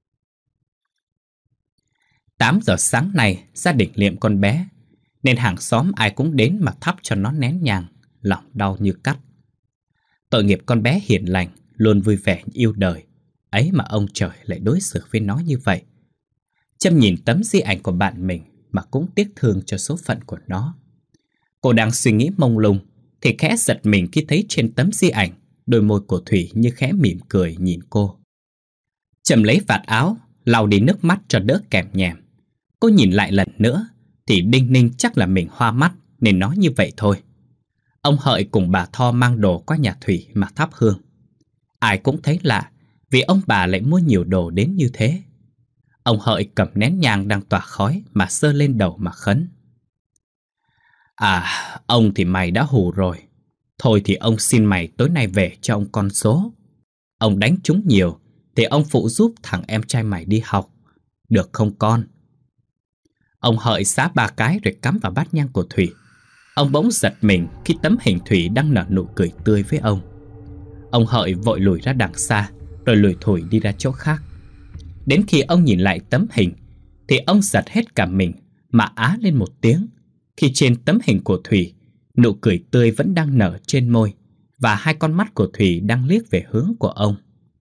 Tám giờ sáng nay gia đình liệm con bé, nên hàng xóm ai cũng đến mà thắp cho nó nén nhang, lòng đau như cắt. Tội nghiệp con bé hiền lành luôn vui vẻ yêu đời. Ấy mà ông trời lại đối xử với nó như vậy. Trâm nhìn tấm di ảnh của bạn mình mà cũng tiếc thương cho số phận của nó. Cô đang suy nghĩ mông lung thì khẽ giật mình khi thấy trên tấm di ảnh đôi môi của Thủy như khẽ mỉm cười nhìn cô. Trâm lấy vạt áo lau đi nước mắt cho đỡ kèm nhèm. Cô nhìn lại lần nữa thì đinh ninh chắc là mình hoa mắt nên nói như vậy thôi. Ông Hợi cùng bà Tho mang đồ qua nhà Thủy mà thắp hương. Ai cũng thấy lạ vì ông bà lại mua nhiều đồ đến như thế. Ông Hợi cầm nén nhang đang tỏa khói mà giơ lên đầu mà khấn. À, ông thì mày đã hù rồi. Thôi thì ông xin mày tối nay về cho ông con số. Ông đánh trúng nhiều thì ông phụ giúp thằng em trai mày đi học. Được không con? Ông Hợi xá ba cái rồi cắm vào bát nhang của Thủy. Ông bỗng giật mình khi tấm hình Thủy đang nở nụ cười tươi với ông. Ông Hợi vội lùi ra đằng xa rồi lùi thủi đi ra chỗ khác. Đến khi ông nhìn lại tấm hình thì ông giật hết cả mình mà á lên một tiếng khi trên tấm hình của Thủy, nụ cười tươi vẫn đang nở trên môi và hai con mắt của Thủy đang liếc về hướng của ông.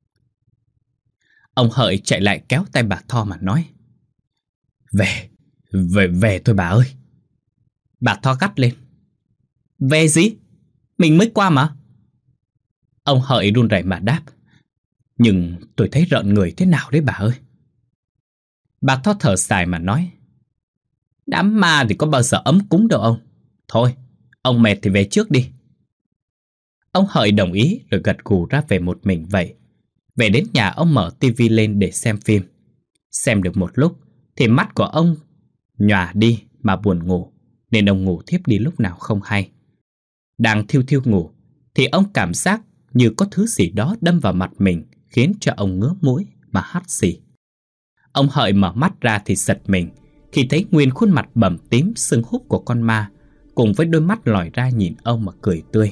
Ông Hợi chạy lại kéo tay bà Tho mà nói: Về, về, về thôi bà ơi. Bà Tho gắt lên: Về gì? Mình mới qua mà. Ông Hợi run rẩy mà đáp: Nhưng tôi thấy rợn người thế nào đấy bà ơi. Bà Tho thở dài mà nói: Đám ma thì có bao giờ ấm cúng đâu ông. Thôi, ông mệt thì về trước đi. Ông Hợi đồng ý rồi gật gù ra về một mình vậy. Về đến nhà ông mở tivi lên để xem phim. Xem được một lúc thì mắt của ông nhòa đi mà buồn ngủ, nên ông ngủ thiếp đi lúc nào không hay. Đang thiêu thiêu ngủ thì ông cảm giác như có thứ gì đó đâm vào mặt mình, khiến cho ông ngứa mũi mà hắt xì. Ông Hợi mở mắt ra thì giật mình khi thấy nguyên khuôn mặt bầm tím sưng húp của con ma, cùng với đôi mắt lòi ra nhìn ông mà cười tươi.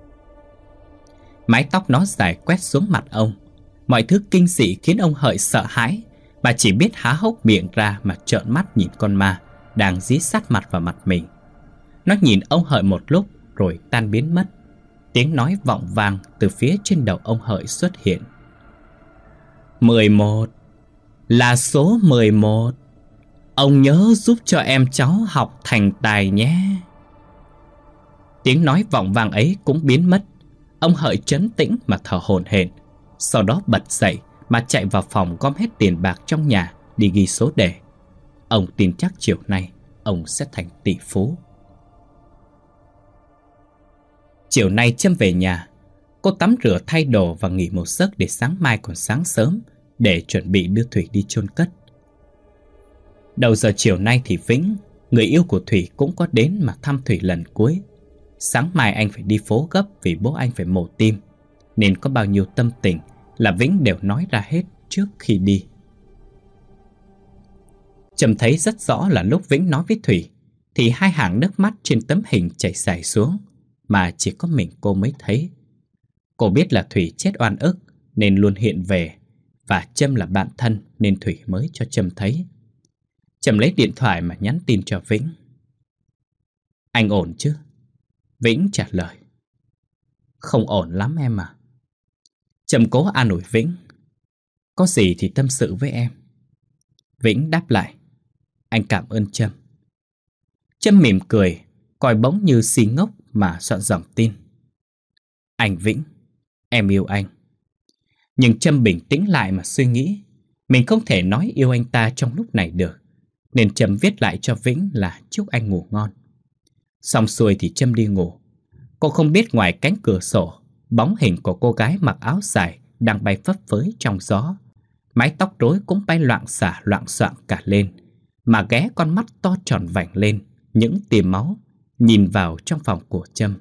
Mái tóc nó dài quét xuống mặt ông. Mọi thứ kinh dị khiến ông Hợi sợ hãi, mà chỉ biết há hốc miệng ra mà trợn mắt nhìn con ma đang dí sát mặt vào mặt mình. Nó nhìn ông Hợi một lúc rồi tan biến mất. Tiếng nói vọng vang từ phía trên đầu ông Hợi xuất hiện: mười một, là số mười một. Ông nhớ giúp cho em cháu học thành tài nhé. Tiếng nói vọng vang ấy cũng biến mất. Ông Hợi trấn tĩnh mà thở hổn hển, sau đó bật dậy mà chạy vào phòng gom hết tiền bạc trong nhà đi ghi số đề. Ông tin chắc chiều nay ông sẽ thành tỷ phú. Chiều nay Trâm về nhà. Cô tắm rửa thay đồ và nghỉ một giấc để sáng mai còn sáng sớm để chuẩn bị đưa Thủy đi chôn cất. Đầu giờ chiều nay thì Vĩnh, người yêu của Thủy, cũng có đến mà thăm Thủy lần cuối. Sáng mai anh phải đi phố gấp vì bố anh phải mổ tim, nên có bao nhiêu tâm tình là Vĩnh đều nói ra hết trước khi đi. Trâm thấy rất rõ là lúc Vĩnh nói với Thủy thì hai hàng nước mắt trên tấm hình chảy dài xuống, mà chỉ có mình cô mới thấy. Cô biết là Thủy chết oan ức nên luôn hiện về, và Trâm là bạn thân nên Thủy mới cho Trâm thấy. Trâm lấy điện thoại mà nhắn tin cho Vĩnh: Anh ổn chứ? Vĩnh trả lời: Không ổn lắm em à. Trâm cố an ủi Vĩnh: Có gì thì tâm sự với em. Vĩnh đáp lại: Anh cảm ơn Trâm. Trâm mỉm cười, coi bỗng như si ngốc mà soạn dòng tin: Anh Vĩnh, em yêu anh. Nhưng Trâm bình tĩnh lại mà suy nghĩ, mình không thể nói yêu anh ta trong lúc này được, nên Trâm viết lại cho Vĩnh là chúc anh ngủ ngon. Xong xuôi thì Trâm đi ngủ. Cô không biết ngoài cánh cửa sổ, bóng hình của cô gái mặc áo dài đang bay phấp phới trong gió. Mái tóc rối cũng bay loạng xả loạng xoạng cả lên, mà ghé con mắt to tròn vành lên những tia máu, nhìn vào trong phòng của Trâm.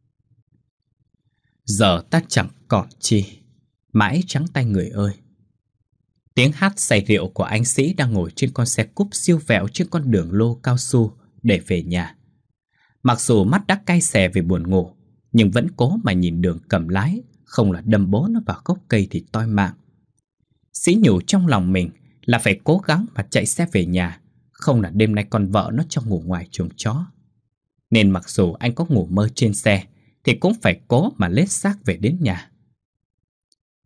Giờ ta chẳng còn chi, mãi trắng tay người ơi. Tiếng hát say rượu của anh Sĩ đang ngồi trên con xe cúp siêu vẹo trên con đường lô cao su để về nhà. Mặc dù mắt đã cay xè vì buồn ngủ, nhưng vẫn cố mà nhìn đường cầm lái, không là đâm bố nó vào gốc cây thì toi mạng. Sĩ nhủ trong lòng mình là phải cố gắng mà chạy xe về nhà, không là đêm nay con vợ nó cho ngủ ngoài chuồng chó. Nên mặc dù anh có ngủ mơ trên xe thì cũng phải cố mà lết xác về đến nhà.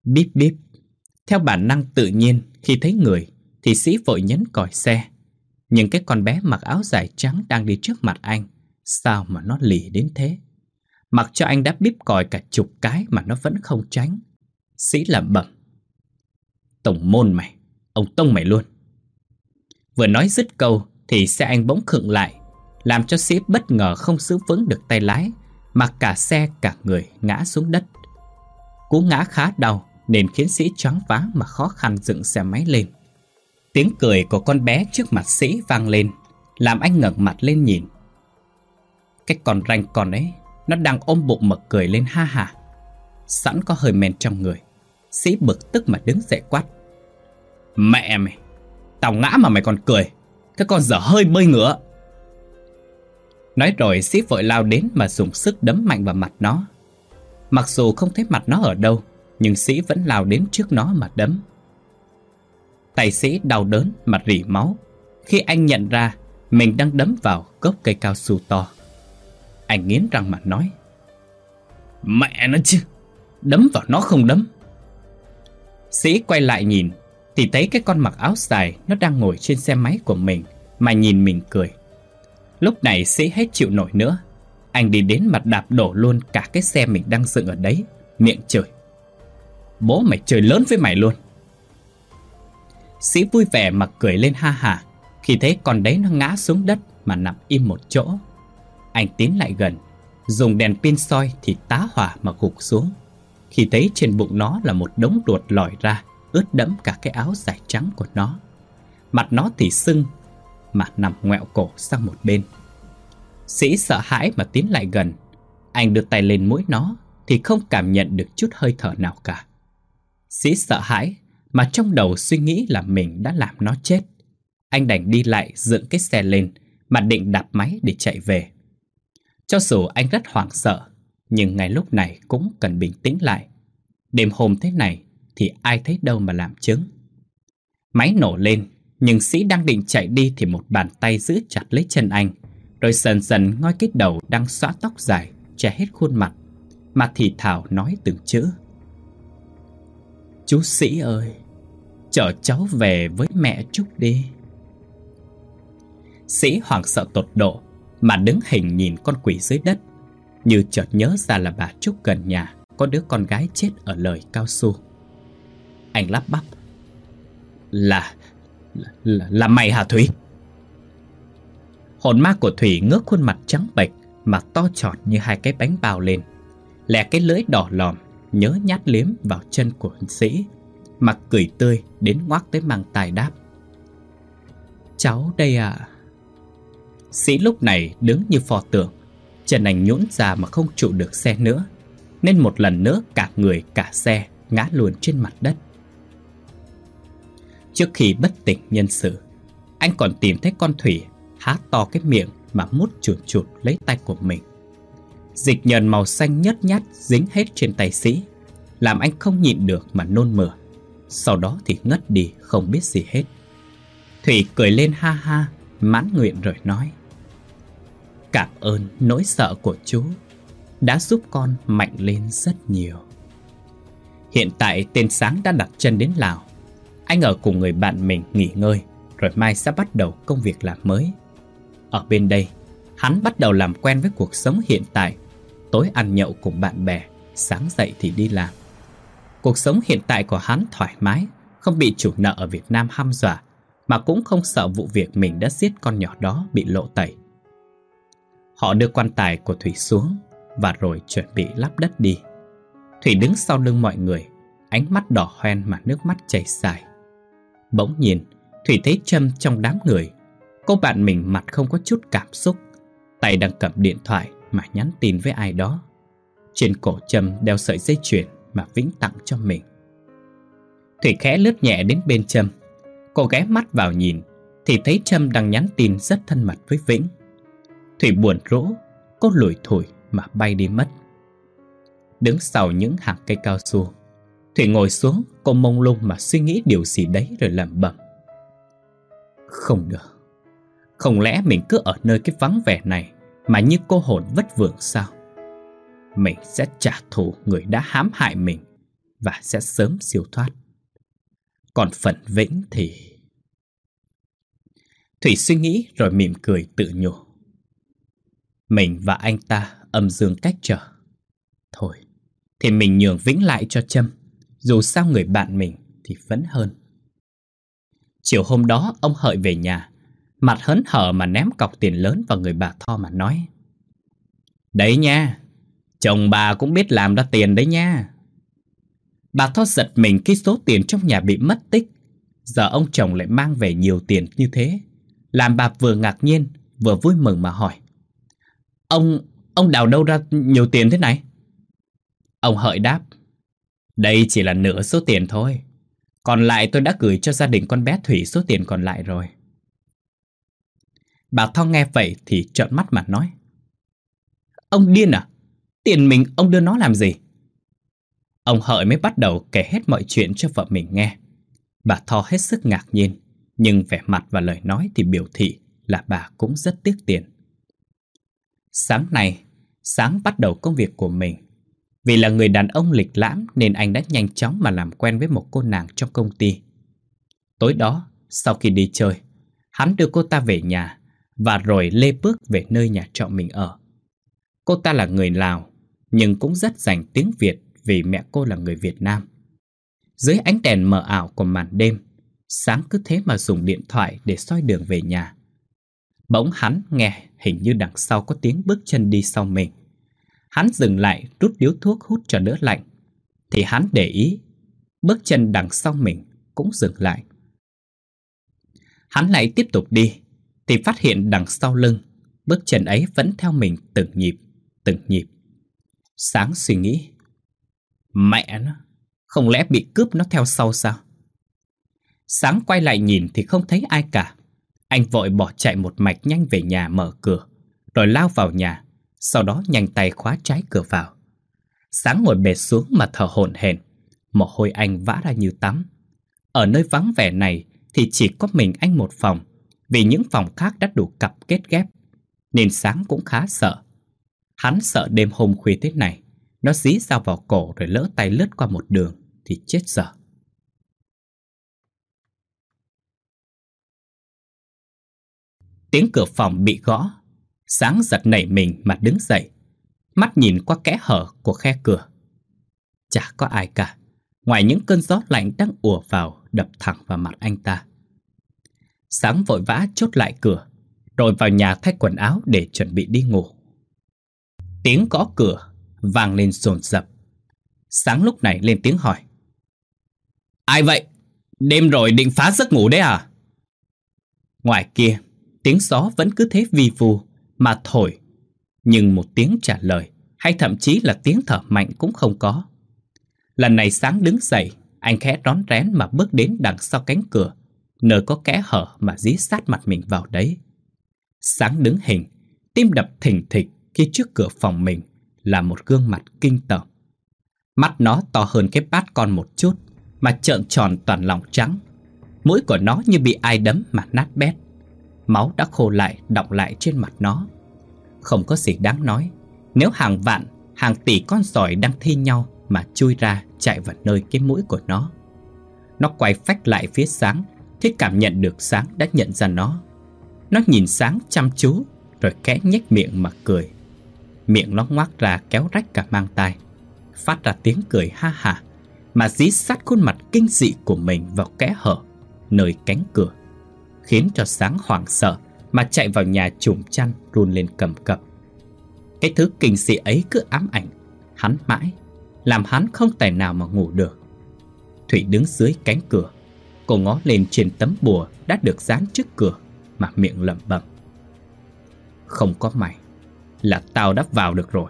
Bíp bíp. Theo bản năng tự nhiên, khi thấy người thì Sĩ vội nhấn còi xe. Nhưng cái con bé mặc áo dài trắng đang đi trước mặt anh, sao mà nó lì đến thế? Mặc cho anh đã bíp còi cả chục cái mà nó vẫn không tránh. Sĩ lẩm bẩm: Tổng môn mày, ông tông mày luôn. Vừa nói dứt câu thì xe anh bỗng khựng lại, làm cho Sĩ bất ngờ không giữ vững được tay lái, mà cả xe cả người ngã xuống đất. Cú ngã khá đau nên khiến Sĩ choáng váng mà khó khăn dựng xe máy lên. Tiếng cười của con bé trước mặt Sĩ vang lên, làm anh ngẩng mặt lên nhìn. Cái con ranh con ấy, nó đang ôm bụng mà cười lên ha hả. Sẵn có hơi men trong người, Sĩ bực tức mà đứng dậy quát: Mẹ mày, tao ngã mà mày còn cười, cái con dở hơi bơi ngựa. Nói rồi Sĩ vội lao đến mà dùng sức đấm mạnh vào mặt nó. Mặc dù không thấy mặt nó ở đâu, nhưng Sĩ vẫn lao đến trước nó mà đấm. Tay Sĩ đau đớn mà rỉ máu khi anh nhận ra mình đang đấm vào gốc cây cao su to. Anh nghiến răng mà nói: Mẹ nó chứ, đấm vào nó không đấm. Sĩ quay lại nhìn thì thấy cái con mặc áo dài nó đang ngồi trên xe máy của mình mà nhìn mình cười. Lúc này Sĩ hết chịu nổi nữa. Anh đi đến mà đạp đổ luôn cả cái xe mình đang dựng ở đấy, miệng chửi: Bố mày chơi lớn với mày luôn. Sĩ vui vẻ mà cười lên ha hả khi thấy con đấy nó ngã xuống đất mà nằm im một chỗ. Anh tiến lại gần, dùng đèn pin soi thì tá hỏa mà gục xuống, khi thấy trên bụng nó là một đống ruột lòi ra, ướt đẫm cả cái áo dài trắng của nó. Mặt nó thì sưng mà nằm ngoẹo cổ sang một bên. Sĩ sợ hãi mà tiến lại gần. Anh đưa tay lên mũi nó thì không cảm nhận được chút hơi thở nào cả. Sĩ sợ hãi mà trong đầu suy nghĩ là mình đã làm nó chết. Anh đành đi lại dựng cái xe lên mà định đạp máy để chạy về. Cho dù anh rất hoảng sợ, nhưng ngay lúc này cũng cần bình tĩnh lại. Đêm hôm thế này thì ai thấy đâu mà làm chứng. Máy nổ lên, nhưng Sĩ đang định chạy đi thì một bàn tay giữ chặt lấy chân anh, rồi dần dần ngoi cái đầu đang xõa tóc dài che hết khuôn mặt mà thì thào nói từng chữ: Chú Sĩ ơi, chở cháu về với mẹ Trúc đi. Sĩ hoảng sợ tột độ mà đứng hình nhìn con quỷ dưới đất, như chợt nhớ ra là bà Trúc gần nhà có đứa con gái chết ở lời cao su. Anh lắp bắp: Là, là, là mày hả Thủy? Hồn ma của Thủy ngước khuôn mặt trắng bệch mà to tròn như hai cái bánh bao lên, lè cái lưỡi đỏ lòm nhớ nhát liếm vào chân của Sĩ, mà cười tươi đến ngoác tới mang tai đáp: Cháu đây ạ. À. Sĩ lúc này đứng như pho tượng, chân anh nhũn ra mà không trụ được xe nữa, nên một lần nữa cả người cả xe ngã luôn trên mặt đất. Trước khi bất tỉnh nhân sự, anh còn tìm thấy con Thủy há to cái miệng mà mút chuột chuột lấy tay của mình. Dịch nhờn màu xanh nhớt nhát dính hết trên tay Sĩ, làm anh không nhịn được mà nôn mửa. Sau đó thì ngất đi không biết gì hết. Thủy cười lên ha ha, mãn nguyện rồi nói: Cảm ơn nỗi sợ của chú đã giúp con mạnh lên rất nhiều. Hiện tại tên Sáng đã đặt chân đến Lào. Anh ở cùng người bạn mình nghỉ ngơi, rồi mai sẽ bắt đầu công việc làm mới. Ở bên đây, hắn bắt đầu làm quen với cuộc sống hiện tại. Tối ăn nhậu cùng bạn bè, sáng dậy thì đi làm. Cuộc sống hiện tại của hắn thoải mái, không bị chủ nợ ở Việt Nam hăm dọa, mà cũng không sợ vụ việc mình đã giết con nhỏ đó bị lộ tẩy. Họ đưa quan tài của Thủy xuống và rồi chuẩn bị lắp đất đi. Thủy đứng sau lưng mọi người, ánh mắt đỏ hoen mà nước mắt chảy dài. Bỗng nhiên, Thủy thấy Trâm trong đám người. Cô bạn mình mặt không có chút cảm xúc, tay đang cầm điện thoại mà nhắn tin với ai đó. Trên cổ Trâm đeo sợi dây chuyền mà Vĩnh tặng cho mình. Thủy khẽ lướt nhẹ đến bên Trâm. Cô ghé mắt vào nhìn thì thấy Trâm đang nhắn tin rất thân mật với Vĩnh. Thủy buồn rũ, cô lủi thủi mà bay đi mất. Đứng sau những hàng cây cao su, Thủy ngồi xuống, cô mông lung mà suy nghĩ điều gì đấy rồi lẩm bẩm: Không được, không lẽ mình cứ ở nơi cái vắng vẻ này mà như cô hồn vất vưởng sao? Mình sẽ trả thù người đã hãm hại mình, và sẽ sớm siêu thoát. Còn phần Vĩnh thì... Thủy suy nghĩ rồi mỉm cười tự nhủ. Mình và anh ta âm dương cách trở. Thôi, thì mình nhường Vĩnh lại cho Trâm. Dù sao người bạn mình thì vẫn hơn. Chiều hôm đó ông Hợi về nhà, mặt hớn hở mà ném cọc tiền lớn vào người bà Tho mà nói. Đấy nha, chồng bà cũng biết làm ra tiền đấy nha. Bà Tho giật mình khi số tiền trong nhà bị mất tích. Giờ ông chồng lại mang về nhiều tiền như thế, làm bà vừa ngạc nhiên vừa vui mừng mà hỏi. Ông, ông đào đâu ra nhiều tiền thế này? Ông Hợi đáp. Đây chỉ là nửa số tiền thôi. Còn lại tôi đã gửi cho gia đình con bé Thủy số tiền còn lại rồi. Bà Tho nghe vậy thì trợn mắt mà nói. Ông điên à? Tiền mình ông đưa nó làm gì? Ông Hợi mới bắt đầu kể hết mọi chuyện cho vợ mình nghe. Bà Tho hết sức ngạc nhiên, nhưng vẻ mặt và lời nói thì biểu thị là bà cũng rất tiếc tiền. Sáng nay, Sáng bắt đầu công việc của mình. Vì là người đàn ông lịch lãm nên anh đã nhanh chóng mà làm quen với một cô nàng trong công ty. Tối đó, sau khi đi chơi, hắn đưa cô ta về nhà và rồi lê bước về nơi nhà trọ mình ở. Cô ta là người Lào, nhưng cũng rất rành tiếng Việt vì mẹ cô là người Việt Nam. Dưới ánh đèn mờ ảo của màn đêm, Sáng cứ thế mà dùng điện thoại để soi đường về nhà. Bỗng hắn nghe hình như đằng sau có tiếng bước chân đi sau mình. Hắn dừng lại rút điếu thuốc hút cho đỡ lạnh. Thì hắn để ý, bước chân đằng sau mình cũng dừng lại. Hắn lại tiếp tục đi, thì phát hiện đằng sau lưng, bước chân ấy vẫn theo mình từng nhịp, từng nhịp. Sáng suy nghĩ, mẹ nó, không lẽ bị cướp nó theo sau sao? Sáng quay lại nhìn thì không thấy ai cả. Anh vội bỏ chạy một mạch nhanh về nhà mở cửa, rồi lao vào nhà, sau đó nhanh tay khóa trái cửa vào. Sáng ngồi bệt xuống mà thở hổn hển, mồ hôi anh vã ra như tắm. Ở nơi vắng vẻ này thì chỉ có mình anh một phòng, vì những phòng khác đã đủ cặp kết ghép, nên Sáng cũng khá sợ. Hắn sợ đêm hôm khuya thế này, nó dí dao vào cổ rồi lỡ tay lướt qua một đường thì chết dở. Tiếng cửa phòng bị gõ. Sáng giật nảy mình mà đứng dậy, mắt nhìn qua kẽ hở của khe cửa. Chả có ai cả, ngoài những cơn gió lạnh đang ùa vào đập thẳng vào mặt anh ta. Sáng vội vã chốt lại cửa, rồi vào nhà thay quần áo để chuẩn bị đi ngủ. Tiếng gõ cửa vang lên dồn dập. Sáng lúc này lên tiếng hỏi. Ai vậy? Đêm rồi định phá giấc ngủ đấy à? Ngoài kia, tiếng gió vẫn cứ thế vi vu mà thổi, nhưng một tiếng trả lời hay thậm chí là tiếng thở mạnh cũng không có. Lần này Sáng đứng dậy, anh khẽ rón rén mà bước đến đằng sau cánh cửa, nơi có kẽ hở mà dí sát mặt mình vào đấy. Sáng đứng hình, tim đập thình thịch khi trước cửa phòng mình là một gương mặt kinh tởm. Mắt nó to hơn cái bát con một chút, mà trợn tròn toàn lòng trắng. Mũi của nó như bị ai đấm mà nát bét. Máu đã khô lại đọng lại trên mặt nó. Không có gì đáng nói nếu hàng vạn, hàng tỷ con sỏi đang thi nhau mà chui ra chạy vào nơi cái mũi của nó. Nó quay phách lại phía Sáng khi cảm nhận được Sáng đã nhận ra nó. Nó nhìn Sáng chăm chú rồi khẽ nhếch miệng mà cười. Miệng nó ngoác ra kéo rách cả mang tai, phát ra tiếng cười ha hả mà dí sát khuôn mặt kinh dị của mình vào kẽ hở nơi cánh cửa, khiến cho Sáng hoảng sợ mà chạy vào nhà trùm chăn run lên cầm cập. Cái thứ kinh dị ấy cứ ám ảnh hắn mãi, làm hắn không tài nào mà ngủ được. Thủy đứng dưới cánh cửa, cô ngó lên trên tấm bùa đã được dán trước cửa mà miệng lẩm bẩm. Không có mày là tao đã vào được rồi.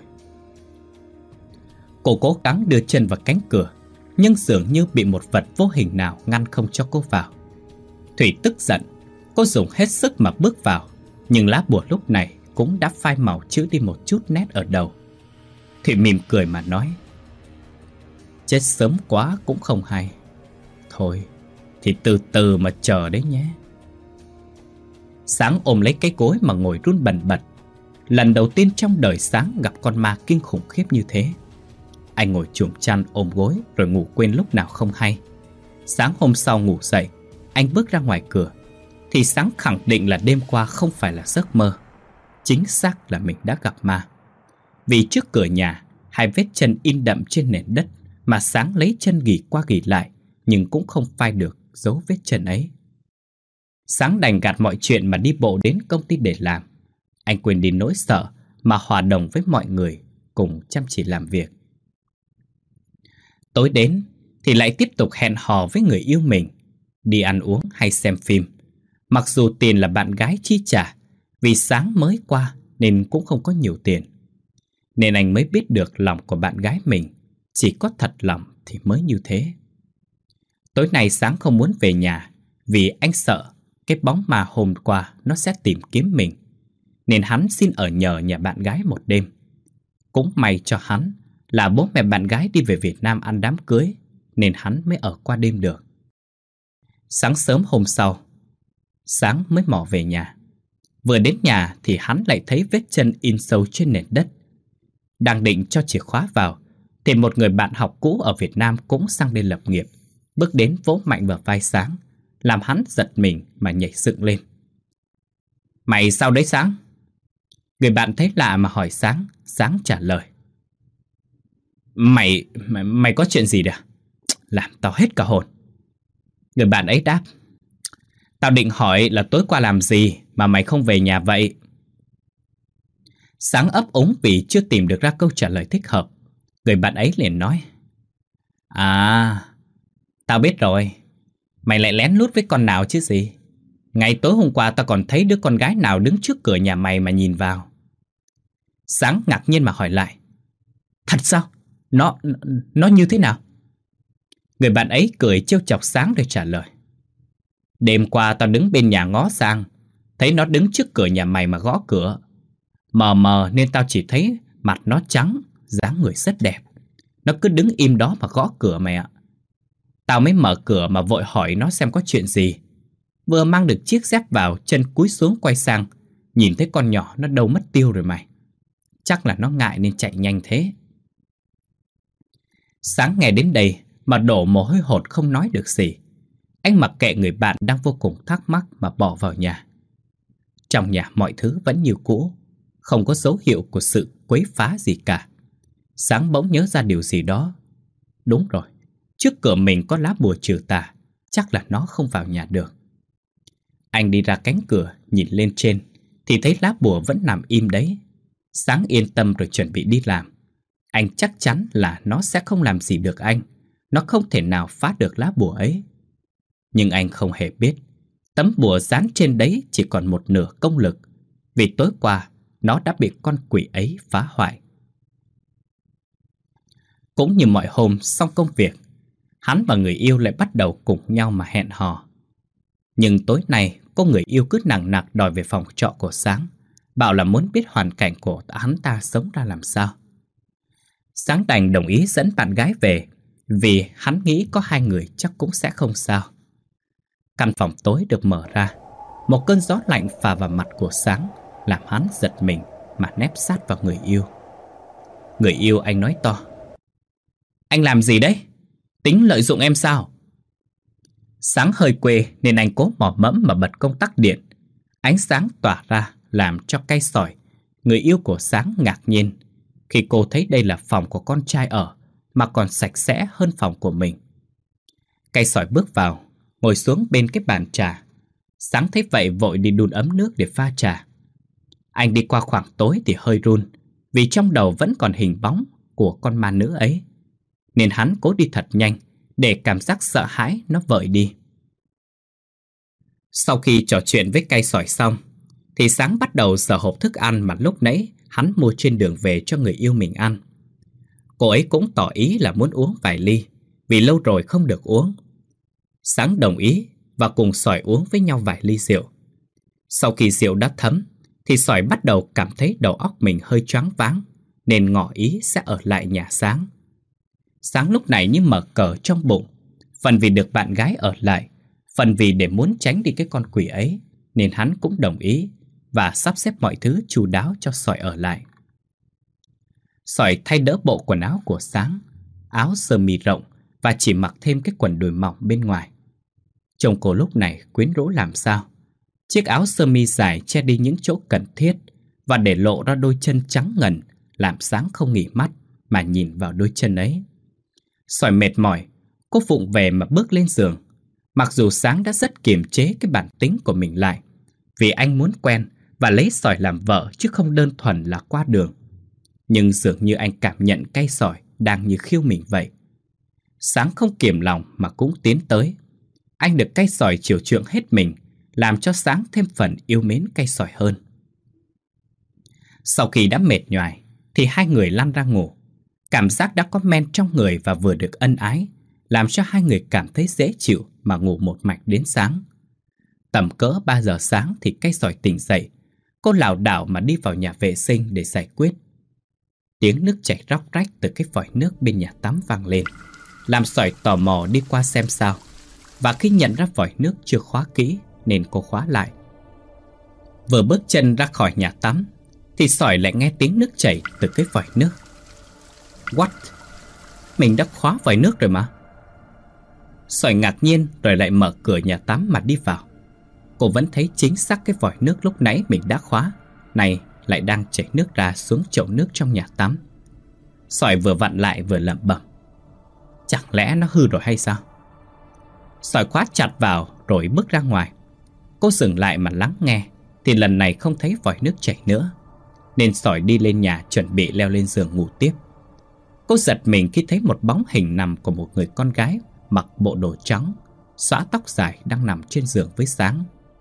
Cô cố gắng đưa chân vào cánh cửa, nhưng dường như bị một vật vô hình nào ngăn không cho cô vào. Thủy tức giận, cô dùng hết sức mà bước vào, nhưng lá bùa lúc này cũng đã phai màu chữ đi một chút nét ở đầu. Thủy mỉm cười mà nói. Chết sớm quá cũng không hay. Thôi thì từ từ mà chờ đấy nhé. Sáng ôm lấy cái gối mà ngồi run bần bật. Lần đầu tiên trong đời Sáng gặp con ma kinh khủng khiếp như thế. anh ngồi chùm chăn ôm gối rồi ngủ quên lúc nào không hay. Sáng hôm sau ngủ dậy, anh bước ra ngoài cửa thì Sáng khẳng định là đêm qua không phải là giấc mơ. Chính xác là mình đã gặp ma. Vì trước cửa nhà, hai vết chân in đậm trên nền đất mà Sáng lấy chân ghì qua ghì lại, nhưng cũng không phai được dấu vết chân ấy. Sáng đành gạt mọi chuyện mà đi bộ đến công ty để làm. Anh quên đi nỗi sợ mà hòa đồng với mọi người cùng chăm chỉ làm việc. Tối đến thì lại tiếp tục hẹn hò với người yêu mình, đi ăn uống hay xem phim. Mặc dù tiền là bạn gái chi trả, vì Sáng mới qua nên cũng không có nhiều tiền. Nên anh mới biết được lòng của bạn gái mình, chỉ có thật lòng thì mới như thế. Tối nay Sáng không muốn về nhà vì anh sợ cái bóng ma hôm qua nó sẽ tìm kiếm mình. Nên hắn xin ở nhờ nhà bạn gái một đêm. Cũng may cho hắn là bố mẹ bạn gái đi về Việt Nam ăn đám cưới, nên hắn mới ở qua đêm được. Sáng sớm hôm sau, Sáng mới mò về nhà. Vừa đến nhà thì hắn lại thấy vết chân in sâu trên nền đất. Đang định cho chìa khóa vào thì một người bạn học cũ ở Việt Nam cũng sang đây lập nghiệp, bước đến vỗ mạnh vào vai Sáng, làm hắn giật mình mà nhảy dựng lên. Mày sao đấy Sáng? Người bạn thấy lạ mà hỏi Sáng. Sáng trả lời. Mày, mày, mày có chuyện gì đấy à? Làm tao hết cả hồn. Người bạn ấy đáp. Tao định hỏi là tối qua làm gì mà mày không về nhà vậy? Sáng ấp úng vì chưa tìm được ra câu trả lời thích hợp. Người bạn ấy liền nói. À, tao biết rồi. Mày lại lén lút với con nào chứ gì? Ngày tối hôm qua tao còn thấy đứa con gái nào đứng trước cửa nhà mày mà nhìn vào. Sáng ngạc nhiên mà hỏi lại. Thật sao? Nó, nó như thế nào? Người bạn ấy cười trêu chọc Sáng để trả lời. Đêm qua tao đứng bên nhà ngó sang, thấy nó đứng trước cửa nhà mày mà gõ cửa. Mờ mờ nên tao chỉ thấy mặt nó trắng, dáng người rất đẹp. Nó cứ đứng im đó mà gõ cửa mày ạ. Tao mới mở cửa mà vội hỏi nó xem có chuyện gì. Vừa mang được chiếc dép vào, chân cúi xuống quay sang, nhìn thấy con nhỏ nó đâu mất tiêu rồi mày. Chắc là nó ngại nên chạy nhanh thế. Sáng nghe đến đây mà đổ mồ hôi hột không nói được gì. Anh mặc kệ người bạn đang vô cùng thắc mắc mà bỏ vào nhà. Trong nhà mọi thứ vẫn như cũ, không có dấu hiệu của sự quấy phá gì cả. Sáng bỗng nhớ ra điều gì đó. Đúng rồi, trước cửa mình có lá bùa trừ tà, chắc là nó không vào nhà được. Anh đi ra cánh cửa, nhìn lên trên thì thấy lá bùa vẫn nằm im đấy. Sáng yên tâm rồi chuẩn bị đi làm. Anh chắc chắn là nó sẽ không làm gì được anh. Nó không thể nào phá được lá bùa ấy. Nhưng anh không hề biết tấm bùa dán trên đấy chỉ còn một nửa công lực, vì tối qua nó đã bị con quỷ ấy phá hoại. Cũng như mọi hôm xong công việc, hắn và người yêu lại bắt đầu cùng nhau mà hẹn hò. Nhưng tối nay cô người yêu cứ nằng nặc đòi về phòng trọ của Sáng, bảo là muốn biết hoàn cảnh của hắn ta sống ra làm sao. Sáng đành đồng ý dẫn bạn gái về, vì hắn nghĩ có hai người chắc cũng sẽ không sao. Căn phòng tối được mở ra, một cơn gió lạnh phả vào mặt của Sáng, làm hắn giật mình mà nép sát vào người yêu. Người yêu anh nói to. Anh làm gì đấy? Tính lợi dụng em sao? Sáng hơi quê nên anh cố mò mẫm mà bật công tắc điện. Ánh sáng tỏa ra làm cho cay sỏi. Người yêu của Sáng ngạc nhiên khi cô thấy đây là phòng của con trai ở, mà còn sạch sẽ hơn phòng của mình. Cay sỏi bước vào, ngồi xuống bên cái bàn trà. Sáng thấy vậy vội đi đun ấm nước để pha trà. Anh đi qua khoảng tối thì hơi run, vì trong đầu vẫn còn hình bóng của con ma nữ ấy. Nên hắn cố đi thật nhanh để cảm giác sợ hãi nó vơi đi. Sau khi trò chuyện với Cay sỏi xong thì Sáng bắt đầu sờ hộp thức ăn mà lúc nãy hắn mua trên đường về cho người yêu mình ăn. Cô ấy cũng tỏ ý là muốn uống vài ly, vì lâu rồi không được uống. Sáng đồng ý và cùng sỏi uống với nhau vài ly rượu. Sau khi rượu đã thấm thì sỏi bắt đầu cảm thấy đầu óc mình hơi choáng váng, nên ngỏ ý sẽ ở lại nhà Sáng. Sáng lúc này như mở cờ trong bụng, phần vì được bạn gái ở lại, phần vì để muốn tránh đi cái con quỷ ấy, nên hắn cũng đồng ý và sắp xếp mọi thứ chu đáo cho sỏi ở lại. Sỏi thay đỡ bộ quần áo của Sáng áo sơ mi rộng và chỉ mặc thêm cái quần đùi mỏng bên ngoài. Trông cô lúc này quyến rũ làm sao. Chiếc áo sơ mi dài che đi những chỗ cần thiết và để lộ ra đôi chân trắng ngần, làm Sáng không nghỉ mắt mà nhìn vào đôi chân ấy. Sỏi mệt mỏi, cô vụng về mà bước lên giường. Mặc dù Sáng đã rất kiềm chế cái bản tính của mình lại, vì anh muốn quen và lấy Sỏi làm vợ chứ không đơn thuần là qua đường. Nhưng dường như anh cảm nhận cây Sỏi đang như khiêu mình vậy. Sáng không kiềm lòng mà cũng tiến tới. Anh được cây Sỏi chiều chuộng hết mình, làm cho Sáng thêm phần yêu mến cây Sỏi hơn. Sau khi đã mệt nhoài thì hai người lăn ra ngủ. Cảm giác đã có men trong người và vừa được ân ái, làm cho hai người cảm thấy dễ chịu mà ngủ một mạch đến sáng. Tầm cỡ ba giờ sáng thì cây Sỏi tỉnh dậy. Cô lảo đảo mà đi vào nhà vệ sinh để giải quyết. Tiếng nước chảy róc rách từ cái vòi nước bên nhà tắm vang lên, làm Sỏi tò mò đi qua xem sao. Và khi nhận ra vòi nước chưa khóa kỹ nên cô khóa lại. Vừa bước chân ra khỏi nhà tắm thì Sỏi lại nghe tiếng nước chảy từ cái vòi nước. What? Mình đã khóa vòi nước rồi mà. Sỏi ngạc nhiên rồi lại mở cửa nhà tắm mà đi vào. Cô vẫn thấy chính xác cái vòi nước lúc nãy mình đã khóa này lại đang chảy nước ra xuống chậu nước trong nhà tắm. Sỏi vừa vặn lại vừa lẩm bẩm, chẳng lẽ nó hư rồi hay sao? Sỏi khóa chặt vào rồi bước ra ngoài. Cô dừng lại mà lắng nghe thì lần này không thấy vòi nước chảy nữa, nên Sỏi đi lên nhà chuẩn bị leo lên giường ngủ tiếp. Cô giật mình khi thấy một bóng hình nằm của một người con gái mặc bộ đồ trắng, xõa tóc dài đang nằm trên giường với Sáng.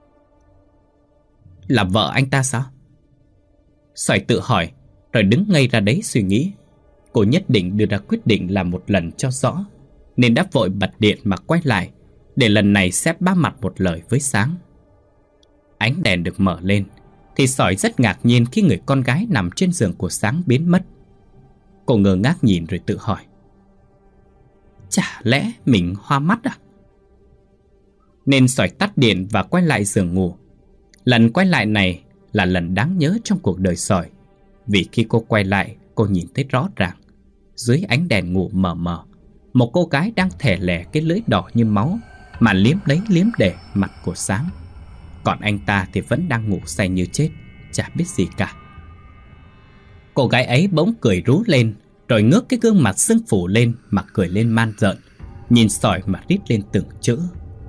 Là vợ anh ta sao? Sỏi tự hỏi rồi đứng ngây ra đấy suy nghĩ. Cô nhất định đưa ra quyết định làm một lần cho rõ, nên đã vội bật điện mà quay lại để lần này xếp ba mặt một lời với Sáng. Ánh đèn được mở lên thì Sỏi rất ngạc nhiên khi người con gái nằm trên giường của Sáng biến mất. Cô ngơ ngác nhìn rồi tự hỏi, chả lẽ mình hoa mắt à? Nên Sỏi tắt điện và quay lại giường ngủ. Lần quay lại này là lần đáng nhớ trong cuộc đời Sỏi, vì khi cô quay lại cô nhìn thấy rõ ràng, dưới ánh đèn ngủ mờ mờ, một cô gái đang thè lè cái lưỡi đỏ như máu mà liếm lấy liếm để mặt của Sáng. Còn anh ta thì vẫn đang ngủ say như chết, chả biết gì cả. Cô gái ấy bỗng cười rú lên, rồi ngước cái gương mặt sưng phù lên mà cười lên man rợn, nhìn Sỏi mà rít lên từng chữ.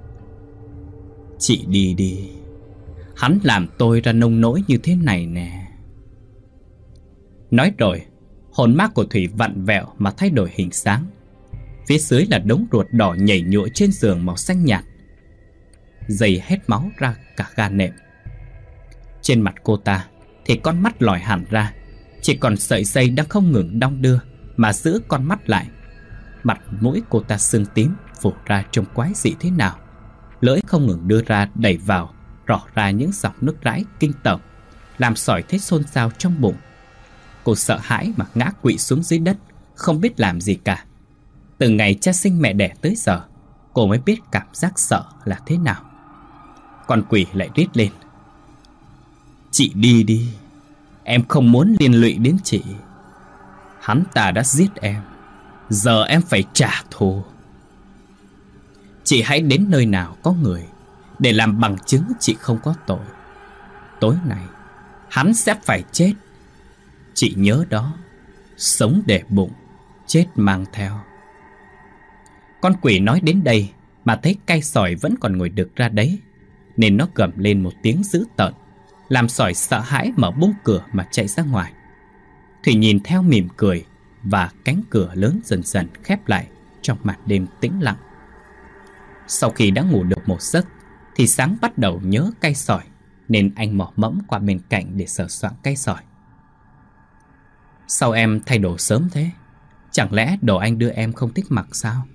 Chị đi đi, hắn làm tôi ra nông nỗi như thế này nè. Nói rồi, hồn ma của Thủy vặn vẹo mà thay đổi hình dáng. Phía dưới là đống ruột đỏ nhảy nhụa trên giường màu xanh nhạt, dày hết máu ra cả ga nệm. Trên mặt cô ta thì con mắt lòi hẳn ra, chỉ còn sợi dây đang không ngừng đong đưa mà giữ con mắt lại. Mặt mũi cô ta sưng tím, phủ ra trông quái dị thế nào. Lưỡi không ngừng đưa ra đẩy vào, rỏ ra những dòng nước rãi kinh tởm, làm Sỏi thấy xôn xao trong bụng. Cô sợ hãi mà ngã quỵ xuống dưới đất, không biết làm gì cả. Từ ngày cha sinh mẹ đẻ tới giờ, cô mới biết cảm giác sợ là thế nào. Con quỷ lại rít lên, chị đi đi, em không muốn liên lụy đến chị. Hắn ta đã giết em, giờ em phải trả thù. Chị hãy đến nơi nào có người để làm bằng chứng chị không có tội. Tối nay hắn sẽ phải chết. Chị nhớ đó, sống để bụng, chết mang theo. Con quỷ nói đến đây mà thấy cây Sỏi vẫn còn ngồi đực ra đấy, nên nó gầm lên một tiếng dữ tợn, làm Sỏi sợ hãi mở bung cửa mà chạy ra ngoài. Thủy nhìn theo mỉm cười, và cánh cửa lớn dần dần khép lại trong màn đêm tĩnh lặng. Sau khi đã ngủ được một giấc thì Sáng bắt đầu nhớ cây Sỏi, nên anh mò mẫm qua bên cạnh để sờ soạng cây Sỏi. Sao em thay đồ sớm thế? Chẳng lẽ đồ anh đưa em không thích mặc sao?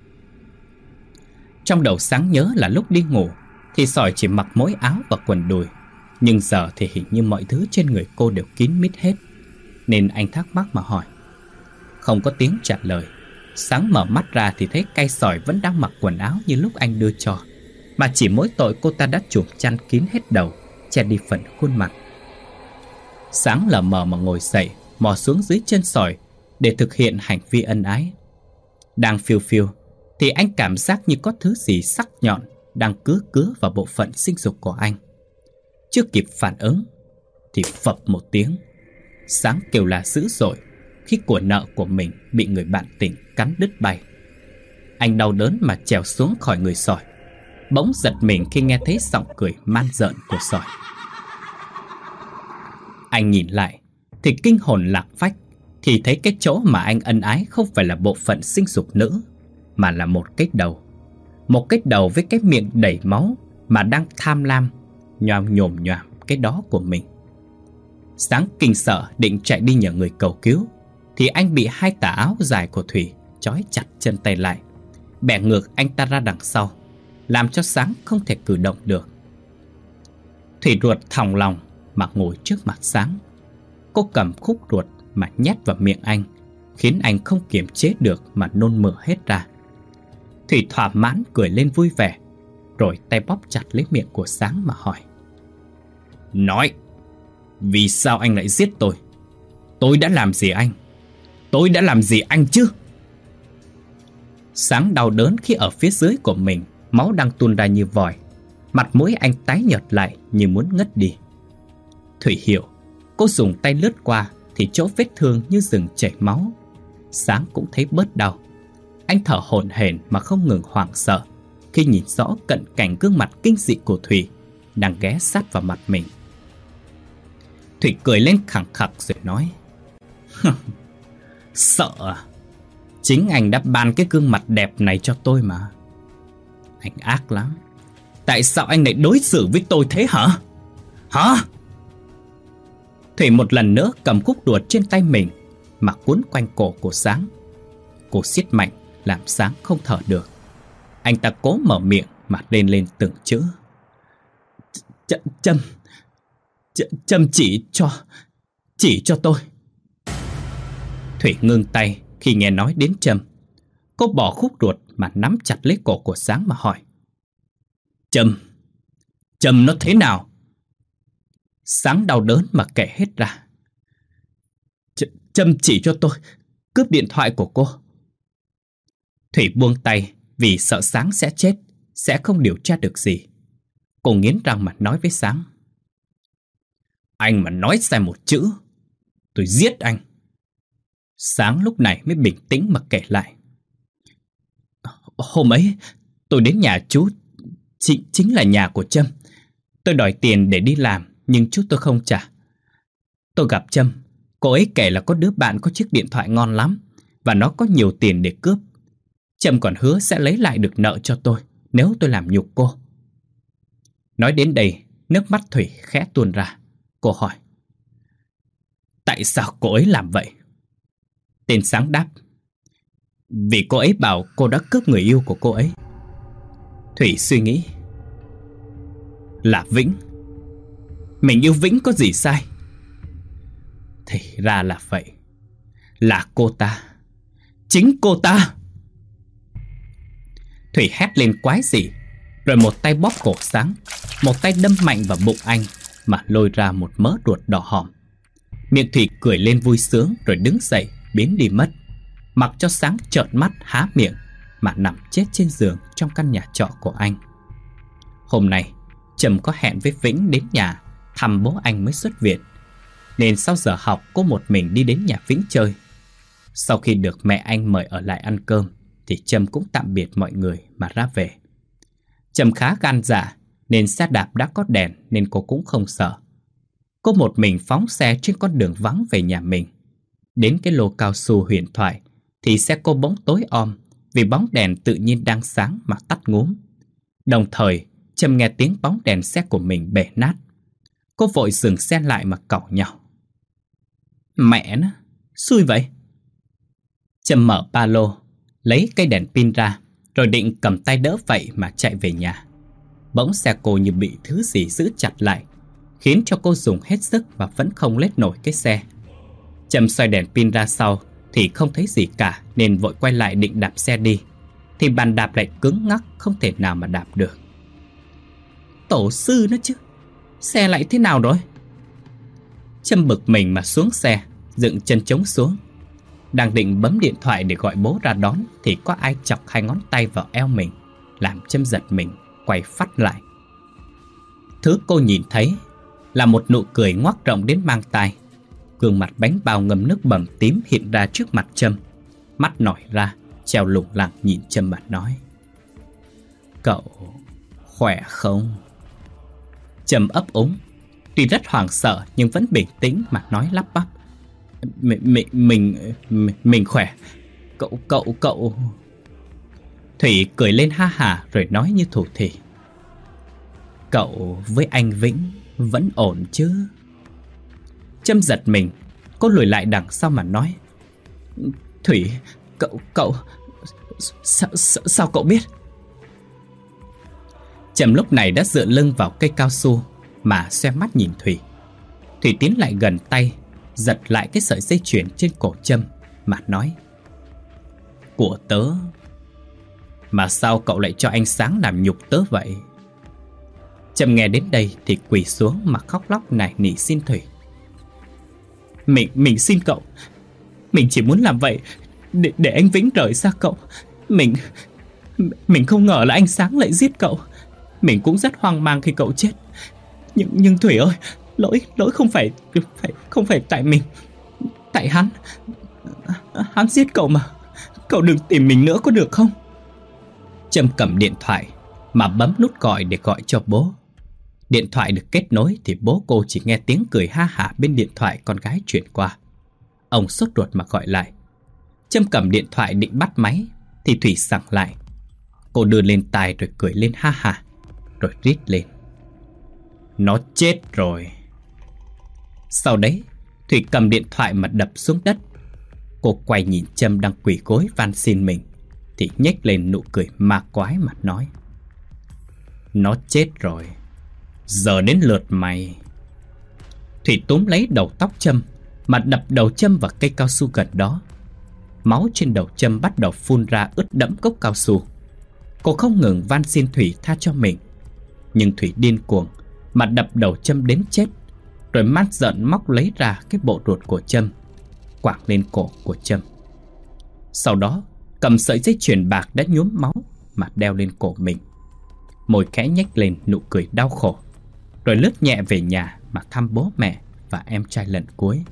Trong đầu Sáng nhớ là lúc đi ngủ thì Sỏi chỉ mặc mỗi áo và quần đùi, nhưng giờ thì hình như mọi thứ trên người cô đều kín mít hết, nên anh thắc mắc mà hỏi. Không có tiếng trả lời. Sáng mở mắt ra thì thấy cây Sỏi vẫn đang mặc quần áo như lúc anh đưa cho, mà chỉ mỗi tội cô ta đã chùm chăn kín hết đầu, che đi phần khuôn mặt. Sáng lờ mờ mà ngồi dậy, mò xuống dưới chân Sỏi để thực hiện hành vi ân ái. Đang phiêu phiêu thì anh cảm giác như có thứ gì sắc nhọn đang cứa cứa vào bộ phận sinh dục của anh. Chưa kịp phản ứng thì phập một tiếng, Sáng kêu la dữ dội khi của nợ của mình bị người bạn tình cắn đứt bay. Anh đau đớn mà trèo xuống khỏi người sỏi, bỗng giật mình khi nghe thấy giọng cười man rợn của sỏi. Anh nhìn lại thì kinh hồn lạc phách thì thấy cái chỗ mà anh ân ái không phải là bộ phận sinh dục nữ, mà là một cái đầu. Một cái đầu với cái miệng đầy máu mà đang tham lam nhoàm nhồm nhoàm cái đó của mình. Sáng kinh sợ định chạy đi nhờ người cầu cứu thì anh bị hai tà áo dài của Thủy trói chặt chân tay lại, bẻ ngược anh ta ra đằng sau, làm cho Sáng không thể cử động được. Thủy ruột thòng lòng mà ngồi trước mặt Sáng. Cô cầm khúc ruột mà nhét vào miệng anh, khiến anh không kiềm chế được mà nôn mửa hết ra. Thủy thỏa mãn cười lên vui vẻ, rồi tay bóp chặt lấy miệng của Sáng mà hỏi: Nói, vì sao anh lại giết tôi? Tôi đã làm gì anh? Tôi đã làm gì anh chứ? Sáng đau đớn khi ở phía dưới của mình máu đang tuôn ra như vòi. Mặt mũi anh tái nhợt lại như muốn ngất đi. Thủy hiểu. Cô dùng tay lướt qua thì chỗ vết thương như rừng chảy máu. Sáng cũng thấy bớt đau. Anh thở hổn hển mà không ngừng hoảng sợ khi nhìn rõ cận cảnh gương mặt kinh dị của Thủy đang ghé sát vào mặt mình. Thủy cười lên khẳng khặc rồi nói: Sợ à? Chính anh đã ban cái gương mặt đẹp này cho tôi mà. Anh ác lắm. Tại sao anh lại đối xử với tôi thế hả? Hả? Thủy một lần nữa cầm khúc đùa trên tay mình mà cuốn quanh cổ của Sáng. Cô siết mạnh làm Sáng không thở được. Anh ta cố mở miệng mà lên lên từng chữ: Châm Châm chỉ cho Chỉ cho tôi. Thủy ngưng tay khi nghe nói đến châm. Cô bỏ khúc ruột mà nắm chặt lấy cổ của Sáng mà hỏi: Châm Châm nó thế nào? Sáng đau đớn mà kể hết ra. Ch Châm chỉ cho tôi cướp điện thoại của cô. Thủy buông tay vì sợ Sáng sẽ chết, sẽ không điều tra được gì. Cô nghiến răng mà nói với Sáng: Anh mà nói sai một chữ, tôi giết anh. Sáng lúc này mới bình tĩnh mà kể lại: Hôm ấy tôi đến nhà chú, chính, chính là nhà của Trâm. Tôi đòi tiền để đi làm nhưng chú tôi không trả. Tôi gặp Trâm. Cô ấy kể là có đứa bạn có chiếc điện thoại ngon lắm và nó có nhiều tiền để cướp. Trâm còn hứa sẽ lấy lại được nợ cho tôi nếu tôi làm nhục cô. Nói đến đây, nước mắt Thủy khẽ tuôn ra. Cô hỏi: Tại sao cô ấy làm vậy? Tên Sáng đáp: Vì cô ấy bảo cô đã cướp người yêu của cô ấy. Thủy suy nghĩ: Là Vĩnh. Mình yêu Vĩnh có gì sai? Thì ra là vậy. Là cô ta. Chính cô ta. Thủy hét lên quái dị, rồi một tay bóp cổ Sáng, một tay đâm mạnh vào bụng anh mà lôi ra một mớ ruột đỏ hòm. Miệng Thủy cười lên vui sướng rồi đứng dậy biến đi mất, mặc cho Sáng trợn mắt há miệng mà nằm chết trên giường trong căn nhà trọ của anh. Hôm nay Trâm có hẹn với Vĩnh đến nhà thăm bố anh mới xuất viện, nên sau giờ học cô một mình đi đến nhà Vĩnh chơi. Sau khi được mẹ anh mời ở lại ăn cơm thì Trâm cũng tạm biệt mọi người mà ra về. Trâm khá gan dạ nên xe đạp đã có đèn nên cô cũng không sợ. Cô một mình phóng xe trên con đường vắng về nhà mình. Đến cái lô cao su huyền thoại thì xe cô bỗng tối om vì bóng đèn tự nhiên đang sáng mà tắt ngúm. Đồng thời Trâm nghe tiếng bóng đèn xe của mình bể nát. Cô vội dừng xe lại mà càu nhàu: Mẹ nó, xui vậy. Trâm mở ba lô, lấy cây đèn pin ra, rồi định cầm tay đỡ vậy mà chạy về nhà. Bỗng xe cô như bị thứ gì giữ chặt lại, khiến cho cô dùng hết sức mà vẫn không lết nổi cái xe. Trâm xoay đèn pin ra sau thì không thấy gì cả, nên vội quay lại định đạp xe đi, thì bàn đạp lại cứng ngắc, không thể nào mà đạp được. Tổ sư nó chứ, xe lại thế nào rồi? Trâm bực mình mà xuống xe, dựng chân trống xuống. Đang định bấm điện thoại để gọi bố ra đón thì có ai chọc hai ngón tay vào eo mình, làm Trâm giật mình, quay phắt lại. Thứ cô nhìn thấy là một nụ cười ngoác rộng đến mang tai. Gương mặt bánh bao ngâm nước bầm tím hiện ra trước mặt Trâm. Mắt nổi ra, treo lủng lẳng nhìn Trâm mà nói: "Cậu khỏe không?" Trâm ấp úng, tuy rất hoảng sợ nhưng vẫn bình tĩnh mà nói lắp bắp: Mình, mình, mình, mình khỏe. Cậu, cậu, cậu... Thủy cười lên ha hả rồi nói như thủ thỉ: "Cậu với anh Vĩnh vẫn ổn chứ?" Trâm giật mình, cô lùi lại đằng sau mà nói: "Thủy, cậu, cậu... Sao, sao, sao cậu biết?" Trâm lúc này đã dựa lưng vào cây cao su mà xoe mắt nhìn Thủy. Thủy tiến lại gần tay, giật lại cái sợi dây chuyền trên cổ Trâm mà nói: "Của tớ. Mà sao cậu lại cho anh Sáng làm nhục tớ vậy?" Trâm nghe đến đây thì quỳ xuống mà khóc lóc nài nỉ xin Thủy: Mình, mình xin cậu. Mình chỉ muốn làm vậy để, để anh Vĩnh rời xa cậu. Mình, mình không ngờ là anh Sáng lại giết cậu. Mình cũng rất hoang mang khi cậu chết. Nhưng, nhưng Thủy ơi, lỗi, lỗi không phải, phải, không phải tại mình. Tại hắn. Hắn giết cậu mà. Cậu đừng tìm mình nữa có được không?" Trâm cầm điện thoại mà bấm nút gọi để gọi cho bố. Điện thoại được kết nối thì bố cô chỉ nghe tiếng cười ha hả bên điện thoại con gái chuyển qua. Ông sốt ruột mà gọi lại. Trâm cầm điện thoại định bắt máy thì Thủy sẵn lại. Cô đưa lên tai rồi cười lên ha hả, rồi rít lên: "Nó chết rồi." Sau đấy Thủy cầm điện thoại mà đập xuống đất. Cô quay nhìn Trâm đang quỳ gối van xin mình thì nhếch lên nụ cười ma quái mà nói: "Nó chết rồi, giờ đến lượt mày." Thủy túm lấy đầu tóc Trâm mà đập đầu Trâm vào cây cao su gần đó. Máu trên đầu Trâm bắt đầu phun ra ướt đẫm gốc cao su. Cô không ngừng van xin Thủy tha cho mình, nhưng Thủy điên cuồng mà đập đầu Trâm đến chết, rồi mắt giận móc lấy ra cái bộ ruột của Trâm, quàng lên cổ của Trâm. Sau đó cầm sợi dây chuyền bạc đã nhuốm máu mà đeo lên cổ mình. Môi khẽ nhếch lên nụ cười đau khổ, rồi lướt nhẹ về nhà mà thăm bố mẹ và em trai lần cuối.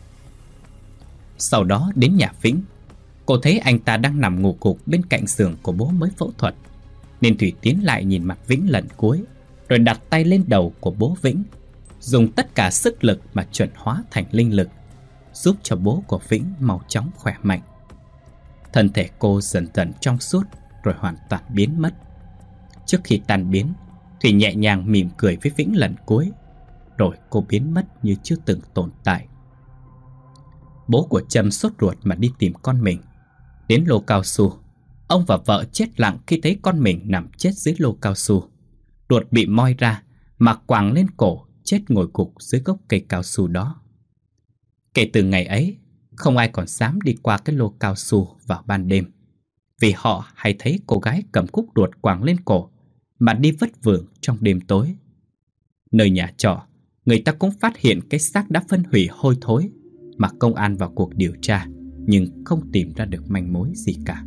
Sau đó đến nhà Vĩnh. Cô thấy anh ta đang nằm ngủ gục bên cạnh giường của bố mới phẫu thuật, nên Thủy tiến lại nhìn mặt Vĩnh lần cuối, rồi đặt tay lên đầu của bố Vĩnh, dùng tất cả sức lực mà chuyển hóa thành linh lực, giúp cho bố của Vĩnh mau chóng khỏe mạnh. Thân thể cô dần dần trong suốt rồi hoàn toàn biến mất. Trước khi tan biến, Thủy nhẹ nhàng mỉm cười với Vĩnh lần cuối, rồi cô biến mất như chưa từng tồn tại. Bố của Trâm sốt ruột mà đi tìm con mình. Đến lô cao su, ông và vợ chết lặng khi thấy con mình nằm chết dưới lô cao su. Ruột bị moi ra mà quàng lên cổ, chết ngồi gục dưới gốc cây cao su đó. Kể từ ngày ấy, không ai còn dám đi qua cái lô cao su vào ban đêm, vì họ hay thấy cô gái cầm cúc ruột quàng lên cổ mà đi vất vưởng trong đêm tối. Nơi nhà trọ, người ta cũng phát hiện cái xác đã phân hủy hôi thối, mà công an vào cuộc điều tra nhưng không tìm ra được manh mối gì cả.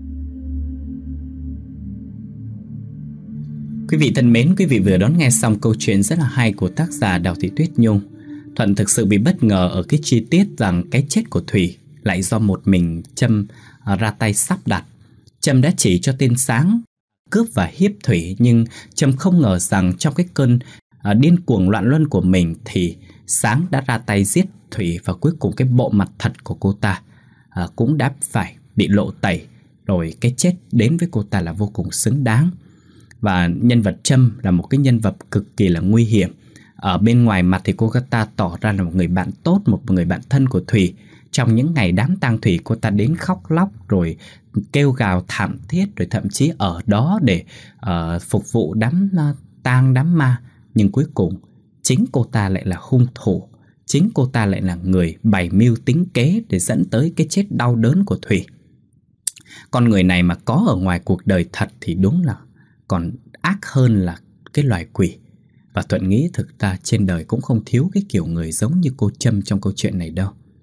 Quý vị thân mến, quý vị vừa đón nghe xong câu chuyện rất là hay của tác giả Đào Thị Tuyết Nhung. Thuận thực sự bị bất ngờ ở cái chi tiết rằng cái chết của Thủy lại do một mình Trâm ra tay sắp đặt. Trâm đã chỉ cho tên Sáng cướp và hiếp Thủy, nhưng Trâm không ngờ rằng trong cái cơn uh, điên cuồng loạn luân của mình thì Sáng đã ra tay giết Thủy, và cuối cùng cái bộ mặt thật của cô ta uh, cũng đã phải bị lộ tẩy, rồi cái chết đến với cô ta là vô cùng xứng đáng. Và nhân vật Trâm là một cái nhân vật cực kỳ là nguy hiểm. Ở bên ngoài mặt thì cô ta tỏ ra là một người bạn tốt, một người bạn thân của Thủy. Trong những ngày đám tang Thủy, cô ta đến khóc lóc rồi kêu gào thảm thiết, rồi thậm chí ở đó để uh, phục vụ đám uh, tang đám ma. Nhưng cuối cùng chính cô ta lại là hung thủ, chính cô ta lại là người bày mưu tính kế để dẫn tới cái chết đau đớn của Thủy. Con người này mà có ở ngoài cuộc đời thật thì đúng là còn ác hơn là cái loài quỷ. Và Thuận nghĩ thực ra trên đời cũng không thiếu cái kiểu người giống như cô Trâm trong câu chuyện này đâu.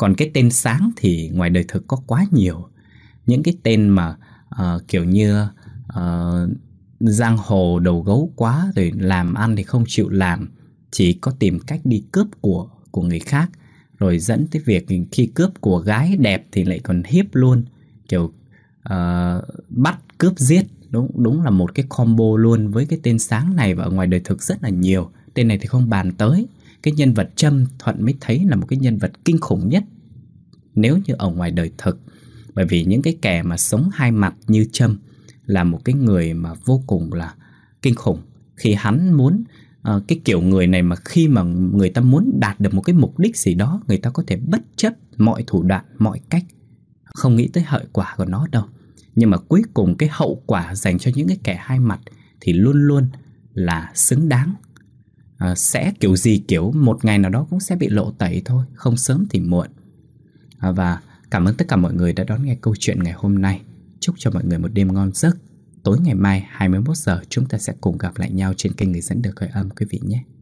Còn cái tên sáng thì ngoài đời thực có quá nhiều. Những cái tên mà uh, kiểu như uh, giang hồ đầu gấu quá, rồi làm ăn thì không chịu làm, chỉ có tìm cách đi cướp của của người khác, rồi dẫn tới việc khi cướp của gái đẹp thì lại còn hiếp luôn, kiểu uh, bắt cướp giết. Đúng, đúng là một cái combo luôn với cái tên sáng này, và ở ngoài đời thực rất là nhiều. Tên này thì không bàn tới. Cái nhân vật Trâm Thuận mới thấy là một cái nhân vật kinh khủng nhất nếu như ở ngoài đời thực. Bởi vì những cái kẻ mà sống hai mặt như Trâm là một cái người mà vô cùng là kinh khủng. Khi hắn muốn, uh, cái kiểu người này mà khi mà người ta muốn đạt được một cái mục đích gì đó, người ta có thể bất chấp mọi thủ đoạn, mọi cách, không nghĩ tới hậu quả của nó đâu. Nhưng mà cuối cùng cái hậu quả dành cho những cái kẻ hai mặt thì luôn luôn là xứng đáng. À, sẽ kiểu gì kiểu một ngày nào đó cũng sẽ bị lộ tẩy thôi, không sớm thì muộn. à, Và cảm ơn tất cả mọi người đã đón nghe câu chuyện ngày hôm nay. Chúc cho mọi người một đêm ngon giấc. Tối ngày mai hai mươi mốt giờ chúng ta sẽ cùng gặp lại nhau trên kênh Người Dẫn Được Khởi Âm quý vị nhé.